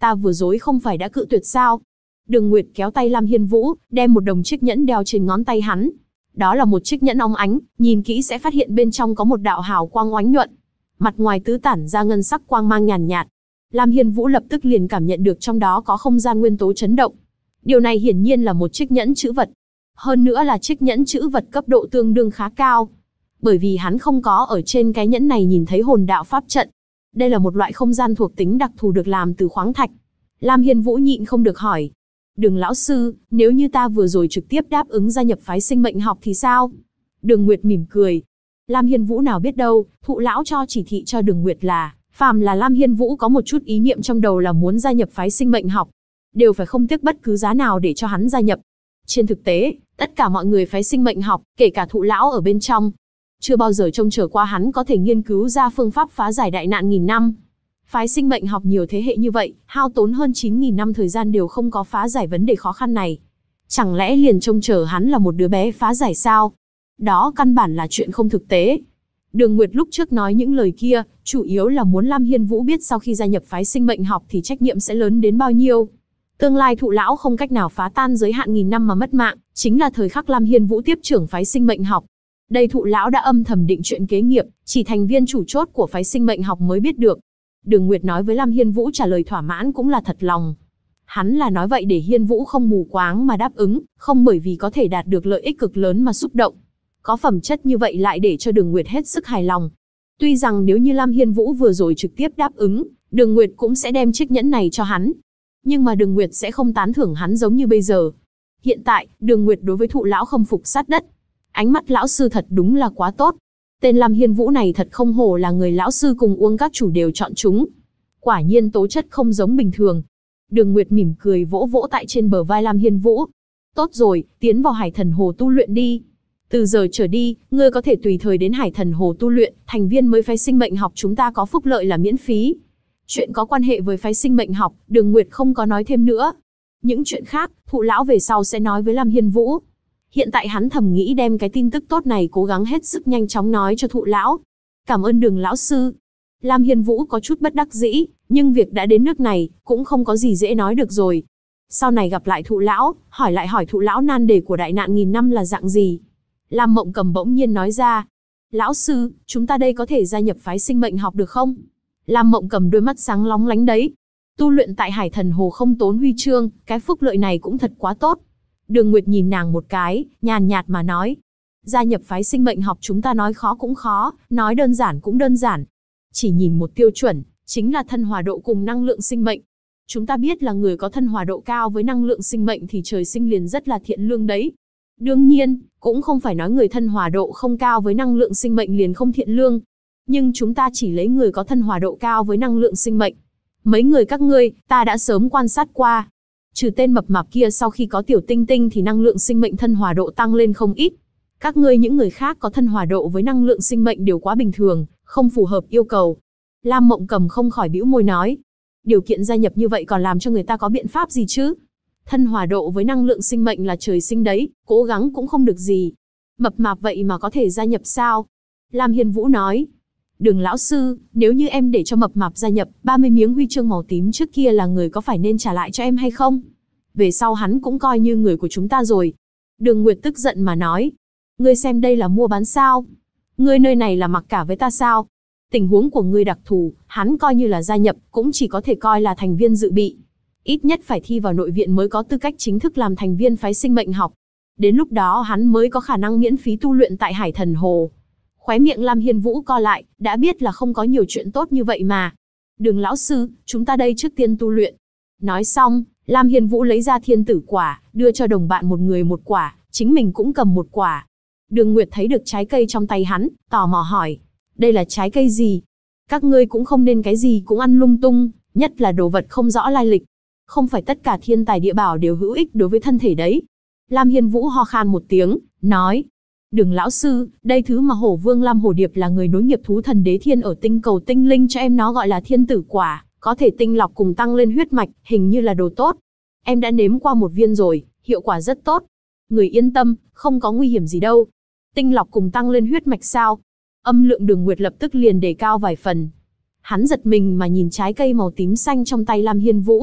S1: Ta vừa rồi không phải đã cự tuyệt sao? Đường Nguyệt kéo tay Lam Hiên Vũ, đem một đồng chiếc nhẫn đeo trên ngón tay hắn. Đó là một chiếc nhẫn óng ánh, nhìn kỹ sẽ phát hiện bên trong có một đạo hào quang oánh nhuận. Mặt ngoài tứ tản ra ngân sắc quang mang nhàn nhạt. Lam Hiên Vũ lập tức liền cảm nhận được trong đó có không gian nguyên tố chấn động. Điều này hiển nhiên là một chiếc nhẫn chữ vật. Hơn nữa là chiếc nhẫn chữ vật cấp độ tương đương khá cao. Bởi vì hắn không có ở trên cái nhẫn này nhìn thấy hồn đạo pháp trận. Đây là một loại không gian thuộc tính đặc thù được làm từ khoáng thạch. Lam Hiên Vũ nhịn không được hỏi. Đường lão sư, nếu như ta vừa rồi trực tiếp đáp ứng gia nhập phái sinh mệnh học thì sao? Đường Nguyệt mỉm cười. Lam Hiên Vũ nào biết đâu, thụ lão cho chỉ thị cho Đường Nguyệt là, phàm là Lam Hiên Vũ có một chút ý niệm trong đầu là muốn gia nhập phái sinh mệnh học, đều phải không tiếc bất cứ giá nào để cho hắn gia nhập. Trên thực tế, tất cả mọi người phái sinh mệnh học, kể cả thụ lão ở bên trong, chưa bao giờ trông chờ qua hắn có thể nghiên cứu ra phương pháp phá giải đại nạn nghìn năm. Phái sinh mệnh học nhiều thế hệ như vậy, hao tốn hơn 9.000 năm thời gian đều không có phá giải vấn đề khó khăn này. Chẳng lẽ liền trông chờ hắn là một đứa bé phá giải sao? Đó căn bản là chuyện không thực tế. Đường Nguyệt lúc trước nói những lời kia, chủ yếu là muốn Lam Hiên Vũ biết sau khi gia nhập phái sinh mệnh học thì trách nhiệm sẽ lớn đến bao nhiêu. Tương lai thụ lão không cách nào phá tan giới hạn nghìn năm mà mất mạng, chính là thời khắc Lam Hiên Vũ tiếp trưởng phái sinh mệnh học. Đây thụ lão đã âm thầm định chuyện kế nghiệp, chỉ thành viên chủ chốt của phái sinh mệnh học mới biết được. Đường Nguyệt nói với Lam Hiên Vũ trả lời thỏa mãn cũng là thật lòng. Hắn là nói vậy để Hiên Vũ không mù quáng mà đáp ứng, không bởi vì có thể đạt được lợi ích cực lớn mà xúc động. Có phẩm chất như vậy lại để cho Đường Nguyệt hết sức hài lòng. Tuy rằng nếu như Lam Hiên Vũ vừa rồi trực tiếp đáp ứng, Đường Nguyệt cũng sẽ đem chiếc nhẫn này cho hắn. Nhưng mà Đường Nguyệt sẽ không tán thưởng hắn giống như bây giờ. Hiện tại, Đường Nguyệt đối với thụ lão khâm phục sát đất. Ánh mắt lão sư thật đúng là quá tốt. Tên Lam Hiên Vũ này thật không hổ là người lão sư cùng uống các chủ đều chọn chúng. Quả nhiên tố chất không giống bình thường. Đường Nguyệt mỉm cười vỗ vỗ tại trên bờ vai Lam Hiên Vũ. Tốt rồi, tiến vào Hải Thần Hồ tu luyện đi. Từ giờ trở đi, ngươi có thể tùy thời đến Hải Thần Hồ tu luyện, thành viên mới phái sinh mệnh học chúng ta có phúc lợi là miễn phí. Chuyện có quan hệ với phái sinh mệnh học, Đường Nguyệt không có nói thêm nữa. Những chuyện khác, thụ lão về sau sẽ nói với Lam Hiên Vũ. Hiện tại hắn thầm nghĩ đem cái tin tức tốt này cố gắng hết sức nhanh chóng nói cho thụ lão. Cảm ơn Đường lão sư. Lam Hiên Vũ có chút bất đắc dĩ, nhưng việc đã đến nước này, cũng không có gì dễ nói được rồi. Sau này gặp lại thụ lão, hỏi thụ lão nan đề của đại nạn nghìn năm là dạng gì. Lam Mộng Cầm bỗng nhiên nói ra. Lão sư, chúng ta đây có thể gia nhập phái sinh mệnh học được không? Lam Mộng Cầm đôi mắt sáng lóng lánh đấy. Tu luyện tại Hải Thần Hồ không tốn huy chương, cái phúc lợi này cũng thật quá tốt. Đường Nguyệt nhìn nàng một cái, nhàn nhạt mà nói. Gia nhập phái sinh mệnh học chúng ta nói khó cũng khó, nói đơn giản cũng đơn giản. Chỉ nhìn một tiêu chuẩn, chính là thân hòa độ cùng năng lượng sinh mệnh. Chúng ta biết là người có thân hòa độ cao với năng lượng sinh mệnh thì trời sinh liền rất là thiện lương đấy. Đương nhiên, cũng không phải nói người thân hòa độ không cao với năng lượng sinh mệnh liền không thiện lương. Nhưng chúng ta chỉ lấy người có thân hòa độ cao với năng lượng sinh mệnh. Mấy người các ngươi, ta đã sớm quan sát qua. Trừ tên mập mạp kia sau khi có tiểu tinh tinh thì năng lượng sinh mệnh thân hòa độ tăng lên không ít. Các ngươi những người khác có thân hòa độ với năng lượng sinh mệnh đều quá bình thường, không phù hợp yêu cầu. Lam Mộng Cầm không khỏi bĩu môi nói. Điều kiện gia nhập như vậy còn làm cho người ta có biện pháp gì chứ? Thân hòa độ với năng lượng sinh mệnh là trời sinh đấy, cố gắng cũng không được gì. Mập mạp vậy mà có thể gia nhập sao? Lam Hiên Vũ nói. Đường lão sư, nếu như em để cho mập mạp gia nhập, 30 miếng huy chương màu tím trước kia là người có phải nên trả lại cho em hay không? Về sau hắn cũng coi như người của chúng ta rồi. Đường Nguyệt tức giận mà nói. Ngươi xem đây là mua bán sao? Ngươi nơi này là mặc cả với ta sao? Tình huống của ngươi đặc thù, hắn coi như là gia nhập, cũng chỉ có thể coi là thành viên dự bị. Ít nhất phải thi vào nội viện mới có tư cách chính thức làm thành viên phái sinh mệnh học. Đến lúc đó hắn mới có khả năng miễn phí tu luyện tại Hải Thần Hồ. Khóe miệng Lam Hiên Vũ co lại, đã biết là không có nhiều chuyện tốt như vậy mà. Đường lão sư, chúng ta đây trước tiên tu luyện. Nói xong, Lam Hiên Vũ lấy ra thiên tử quả, đưa cho đồng bạn một người một quả, chính mình cũng cầm một quả. Đường Nguyệt thấy được trái cây trong tay hắn, tò mò hỏi. Đây là trái cây gì? Các ngươi cũng không nên cái gì cũng ăn lung tung, nhất là đồ vật không rõ lai lịch. Không phải tất cả thiên tài địa bảo đều hữu ích đối với thân thể đấy. Lam Hiên Vũ ho khan một tiếng, nói. Đường lão sư, đây thứ mà Hổ Vương Lam Hổ Điệp là người nối nghiệp thú thần đế thiên ở tinh cầu tinh linh cho em nó gọi là thiên tử quả, có thể tinh lọc cùng tăng lên huyết mạch, hình như là đồ tốt. Em đã nếm qua một viên rồi, hiệu quả rất tốt. Người yên tâm, không có nguy hiểm gì đâu. Tinh lọc cùng tăng lên huyết mạch sao? Âm lượng Đường Nguyệt lập tức liền đề cao vài phần. Hắn giật mình mà nhìn trái cây màu tím xanh trong tay Lam Hiên Vũ,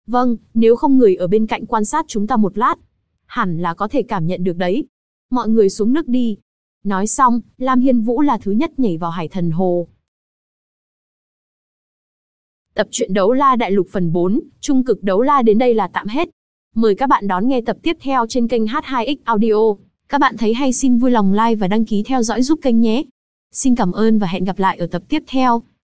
S1: Vâng, nếu không người ở bên cạnh quan sát chúng ta một lát, hẳn là có thể cảm nhận được đấy. Mọi người xuống nước đi. Nói xong, Lam Hiên Vũ là thứ nhất nhảy vào Hải Thần Hồ. Tập truyện Đấu La Đại Lục phần 4, Trung cực Đấu La đến đây là tạm hết. Mời các bạn đón nghe tập tiếp theo trên kênh H2X Audio. Các bạn thấy hay xin vui lòng like và đăng ký theo dõi giúp kênh nhé. Xin cảm ơn và hẹn gặp lại ở tập tiếp theo.